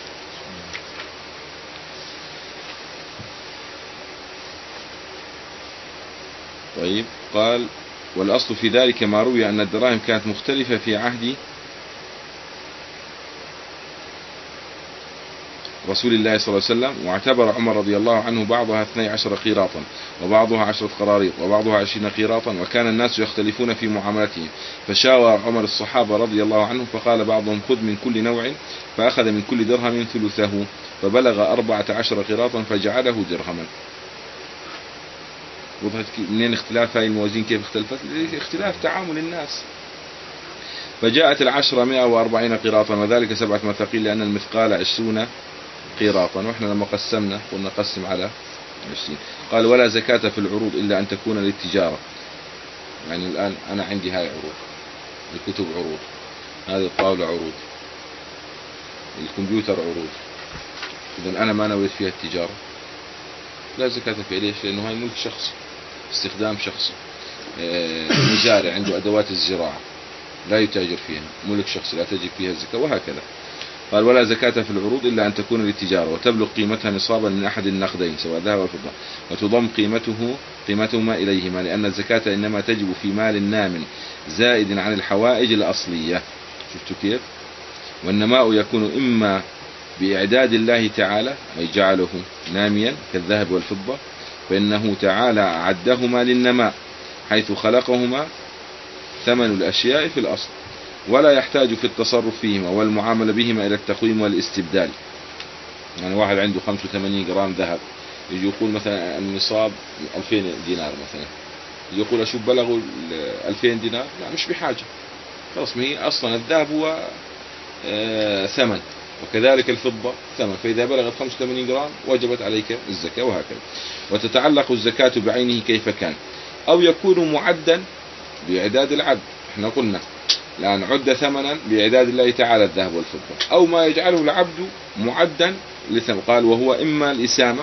طيب قال والأصل في ذلك ما روي أن الدراهم كانت مختلفة في عهد رسول الله صلى الله عليه وسلم، واعتبر عمر رضي الله عنه بعضها اثني عشر قيراطا وبعضها عشرة قراريط وبعضها عشرين قيراطا، وكان الناس يختلفون في معاملتهم، فشاور عمر الصحابة رضي الله عنهم فقال بعضهم خذ من كل نوع، فأخذ من كل درهم ثلثه فبلغ أربعة عشر قيراطا فجعله درهما. وضحت منين اختلاف هاي الموازين كيف اختلفت؟ اختلاف تعامل الناس. فجاءت العشرة مئة وأربعين قيراطا وذلك سبعة مثاقيل لأن المثقال عشرون قيراطا، وإحنا لما قسمنا قلنا قسم على عشرين. قال ولا زكاة في العروض إلا أن تكون للتجارة. يعني الآن أنا عندي هاي عروض، الكتب عروض، هذه الطاولة عروض، الكمبيوتر عروض، إذن أنا ما نويت فيها التجارة لا زكاة فيها. ليش؟ لأنه هاي ملك شخصي، استخدام شخصي. مزارع عنده أدوات الزراعة لا يتاجر فيها، ملك شخصي لا تجب فيها الزكاة، وهكذا. قال ولا زكاة في العروض إلا أن تكون للتجارة وتبلغ قيمتها نصابا من أحد النقدين سواء ذهب أو فضة، وتضم قيمته قيمتهما إليهما، لأن الزكاة إنما تجب في مال نام زائد عن الحوائج الأصلية. شفتوا كيف؟ والنماء يكون إما بإعداد الله تعالى أي جعله ناميا كالذهب والفضة، فإنه تعالى أعدهما للنماء حيث خلقهما ثمن الأشياء في الأصل، ولا يحتاج في التصرف فيهما والمعاملة بهما إلى التقويم والاستبدال. يعني واحد عنده خمسة وثمانين جرام ذهب يجي يقول مثلا النصاب ألفين دينار مثلا، يجي يقول أشوف بلغوا ألفين دينار، لا مش بحاجة، خلاص ما هي أصلا الذهب هو آه ثمن، وكذلك الفضة ثمن، فإذا بلغت خمسة وثمانين جرام وجبت عليك الزكاة، وهكذا. وتتعلق الزكاة بعينه كيف كان، أو يكون معدا بإعداد العبد. احنا قلنا الآن عد ثمنا بإعداد الله تعالى الذهب والفضة، أو ما يجعله العبد معدا لثمن. قال وهو إما الإسامة،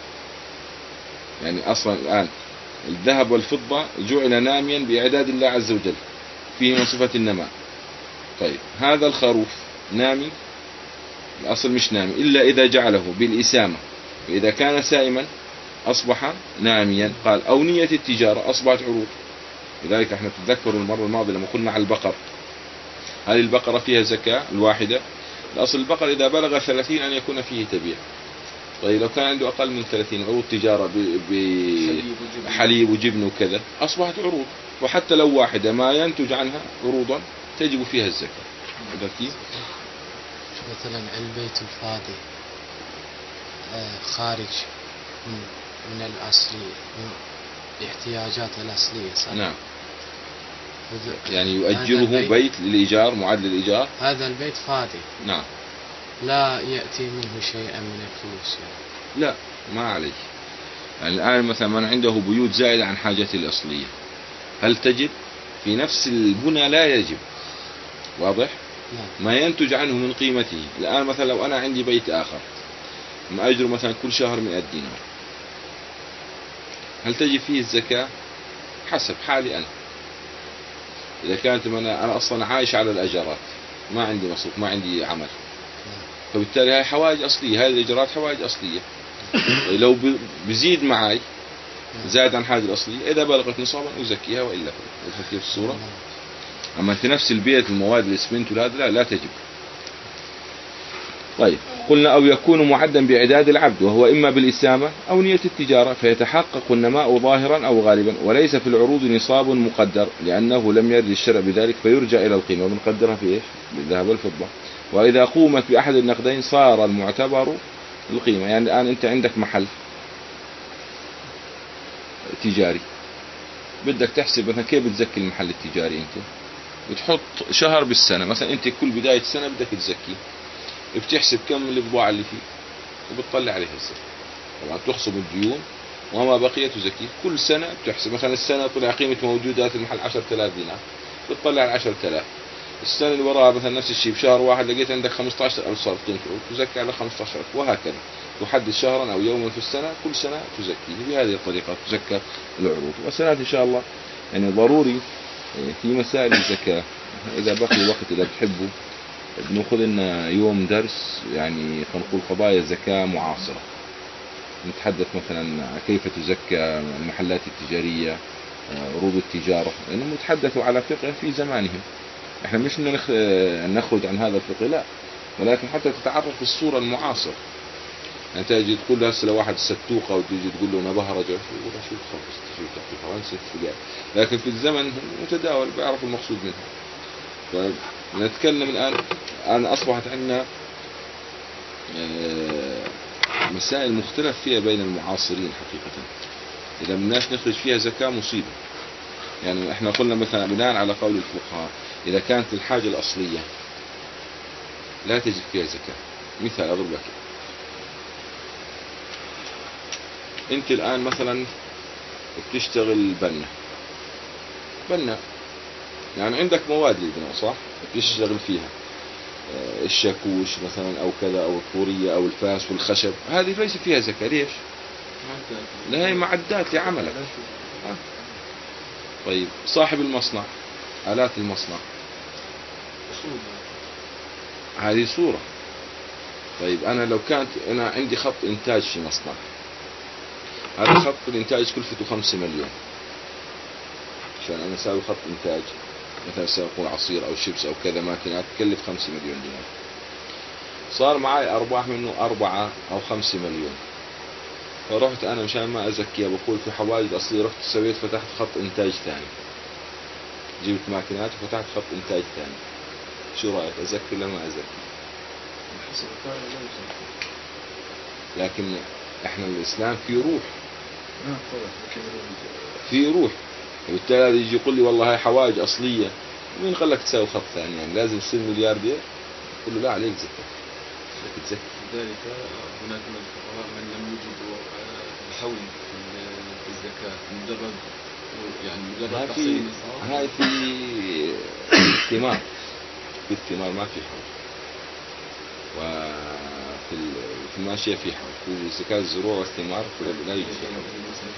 يعني أصلا الآن الذهب والفضة جعل ناميا بإعداد الله عز وجل فيه من صفة النماء. طيب هذا الخروف نامي؟ الأصل مش نامي إلا إذا جعله بالإسامة، وإذا كان سائما أصبح ناميا. قال أو نية التجارة أصبحت عروض. لذلك احنا تتذكروا المرة الماضية لما قلنا على البقر، هذه البقرة فيها زكاة الواحدة، الأصل البقر إذا بلغ ثلاثين أن يكون فيه تبيع. طيب لو كان عنده أقل من ثلاثين عروض تجارة بحليب وجبن وكذا أصبحت عروض. وحتى لو واحدة ما ينتج عنها عروضا تجب فيها الزكاة. هذا كيف؟
مثلا البيت الفاضي آه خارج من, من الأصلي من الاحتياجات الأصلية صح؟
نعم. يعني يؤجره بيت للإيجار معد للإيجار.
هذا البيت فاضي.
نعم.
لا يأتي منه شيئا من الفلوس يعني.
لا ما عليه. يعني الآن مثلا من عنده بيوت زائدة عن حاجته الأصلية هل تجب؟ في نفس البنى لا يجب. واضح؟
نعم.
ما ينتج عنه من قيمته. الآن مثلا لو أنا عندي بيت آخر مأجره مثلا كل شهر مئة دينار هل تجب فيه الزكاة؟ حسب حالي أنا. إذا كانت أنا, أنا أصلا عايش على الأجارات ما عندي مصروف ما عندي عمل فبالتالي هاي حوائج أصلية. هذه الإجارات حوائج أصلية. لو بزيد معي زائد عن حاجة الأصلية إذا بلغت نصابا أزكيها وإلا فلا. كيف الصورة؟ أما في نفس البيت المواد الإسمنت وهذا لا لا تجب. طيب قلنا أو يكون معدا بإعداد العبد وهو إما بالإسامة أو نية التجارة فيتحقق النماء ظاهرا أو غالبا وليس في العروض نصاب مقدر لأنه لم يرد الشرع بذلك فيرجع إلى القيمة بنقدرها في إيش؟ بالذهب والفضة. وإذا قومت بأحد النقدين صار المعتبر القيمة. يعني الآن أنت عندك محل تجاري بدك تحسب مثلا كيف بتزكي المحل التجاري أنت بتحط شهر بالسنة مثلا أنت كل بداية سنة بدك تزكي بتحسب كم البضاعة اللي فيه وبتطلع عليها الزكاة. طبعا تخصم الديون وما بقي تزكيه. كل سنة بتحسب مثلا السنة طلع قيمة موجودات المحل عشرة آلاف دينار بتطلع على عشرة آلاف. السنة اللي وراها مثلا نفس الشيء بشهر واحد لقيت عندك خمسة عشر ألف صار قيمته تزكي على خمسة عشر ألف وهكذا. تحدد شهرا أو يوما في السنة كل سنة تزكيه. بهذه الطريقة تزكى العروض. وسنوات إن شاء الله يعني ضروري في مسائل الزكاة. إذا بقي وقت إذا بتحبوا بنأخذ لنا يوم درس يعني نقول قضايا الزكاة معاصرة نتحدث مثلا كيف تزكى المحلات التجارية عروض التجارة لأنهم يتحدثوا على فقه في زمانهم. احنا مش نخرج عن هذا الفقه لا ولكن حتى تتعرف بالصورة المعاصرة. يعني تجي تقول له هسه لو واحد ستوقة وتيجي تقول له نبه رجع يقول له شو تخلص شو تحقيقها وين ست. لكن في الزمن متداول بيعرف المقصود منه. فنتكلم الآن أنا أصبحت عندنا مسائل مختلف فيها بين المعاصرين حقيقة. إذا بدناش نخرج فيها زكاة مصيبة. يعني احنا قلنا مثلا بناء على قول الفقهاء إذا كانت الحاجة الأصلية لا تجب فيها زكاة. مثال أضرب لك أنت الآن مثلا بتشتغل بنا بنا يعني عندك مواد للبناء صح بتشتغل فيها الشاكوش مثلا أو كذا أو الطورية أو الفاس والخشب هذه ليس فيها زكاة. ليش؟ لا هي معدات لعملك. طيب صاحب المصنع آلات المصنع هذه صورة. طيب أنا لو كانت أنا عندي خط إنتاج في مصنع هذا خط الإنتاج كلفته خمسة مليون عشان أنا أسوي خط إنتاج مثلا سيكون عصير أو شيبس أو كذا ماكينات تكلف خمسة مليون دينار. صار معي أرباح منه أربعة أو خمسة مليون فرحت أنا مشان ما أزكيها بقول في حوائج أصلي رحت سويت فتحت خط إنتاج ثاني جبت ماكينات وفتحت خط إنتاج ثاني. شو رأيك أزكي ولا ما أزكي؟ لكن إحنا الإسلام في روح في روح وبالتالي يجي يقول لي والله هاي حوائج أصلية مين قال لك تساوي خط ثاني يعني لازم تصير ملياردير يقول له لا عليك زكاة لك تزكي.
لذلك هناك من الفقهاء من لم يجدوا الحول في الزكاة مجرد يعني مجرد تحصيل النصاب.
هاي في الثمار في الثمار ما في حول وفي في الماشية في حول في زكاة الزروع والثمار لا يوجد في حول.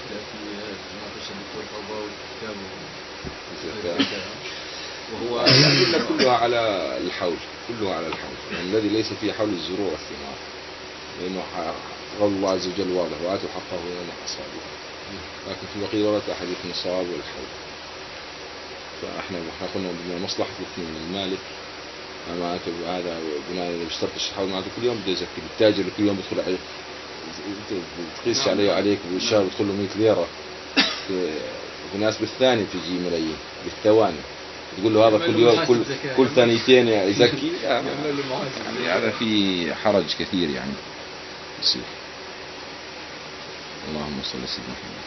وهو الأدلة كلها على الحول كلها على الحول يعني الذي ليس فيه حول الزروع والثمار لأنه قول الله عز وجل واضح وآتوا حقه يوم حصاده. لكن في بقية ورد أحاديث النصاب والحول. فإحنا قلنا بدنا مصلحة الاثنين المالك أما هذا بناء إذا بيشترط الحول معناته كل يوم بده يزكي. بالتاجر كل يوم بدخل عليه تقيس عليه وعليك بالشهر بدخل له مئة ليرة. في ناس بالثاني تجي ملايين بالثواني تقول له هذا كل يوم كل كل ثانيتين يزكي، يعني هذا في حرج كثير يعني يصير. اللهم صل على سيدنا محمد.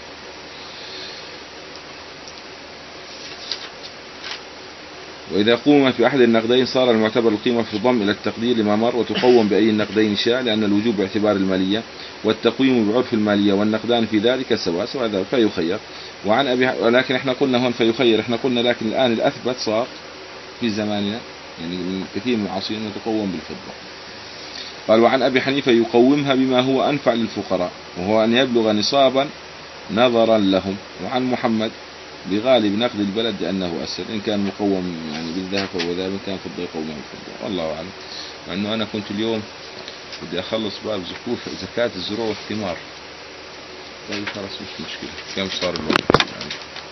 وإذا قومت بأحد النقدين صار المعتبر القيمة في ضم إلى التقدير لما مر، وتقوم بأي النقدين شاء، لأن الوجوب باعتبار المالية والتقويم بعرف المالية، والنقدان في ذلك سواء سواء ذلك فيخير. وعن أبي، ولكن احنا قلنا هون فيخير، احنا قلنا لكن الآن الأثبت صار في زماننا يعني من كثير من العصير متقوم بالفضة. قال وعن أبي حنيفة يقومها بما هو أنفع للفقراء، وهو أن يبلغ نصابا نظرا لهم. وعن محمد بغالب نقد البلد لأنه أسهل، إن كان مقوم يعني بالذهب فهو ذهب، إن كان فضة يقومه بالفضة، والله أعلم. مع أنه أنا كنت اليوم بدي أخلص باب زكوة زكاة الزروع والثمار. طيب خلاص مش مشكلة. كم صار الوقت؟ يعني,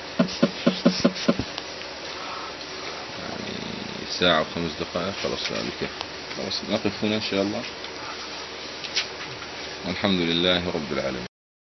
يعني ساعة وخمس دقائق. خلاص ذلك خلاص نقف هنا إن شاء الله، والحمد لله رب العالمين.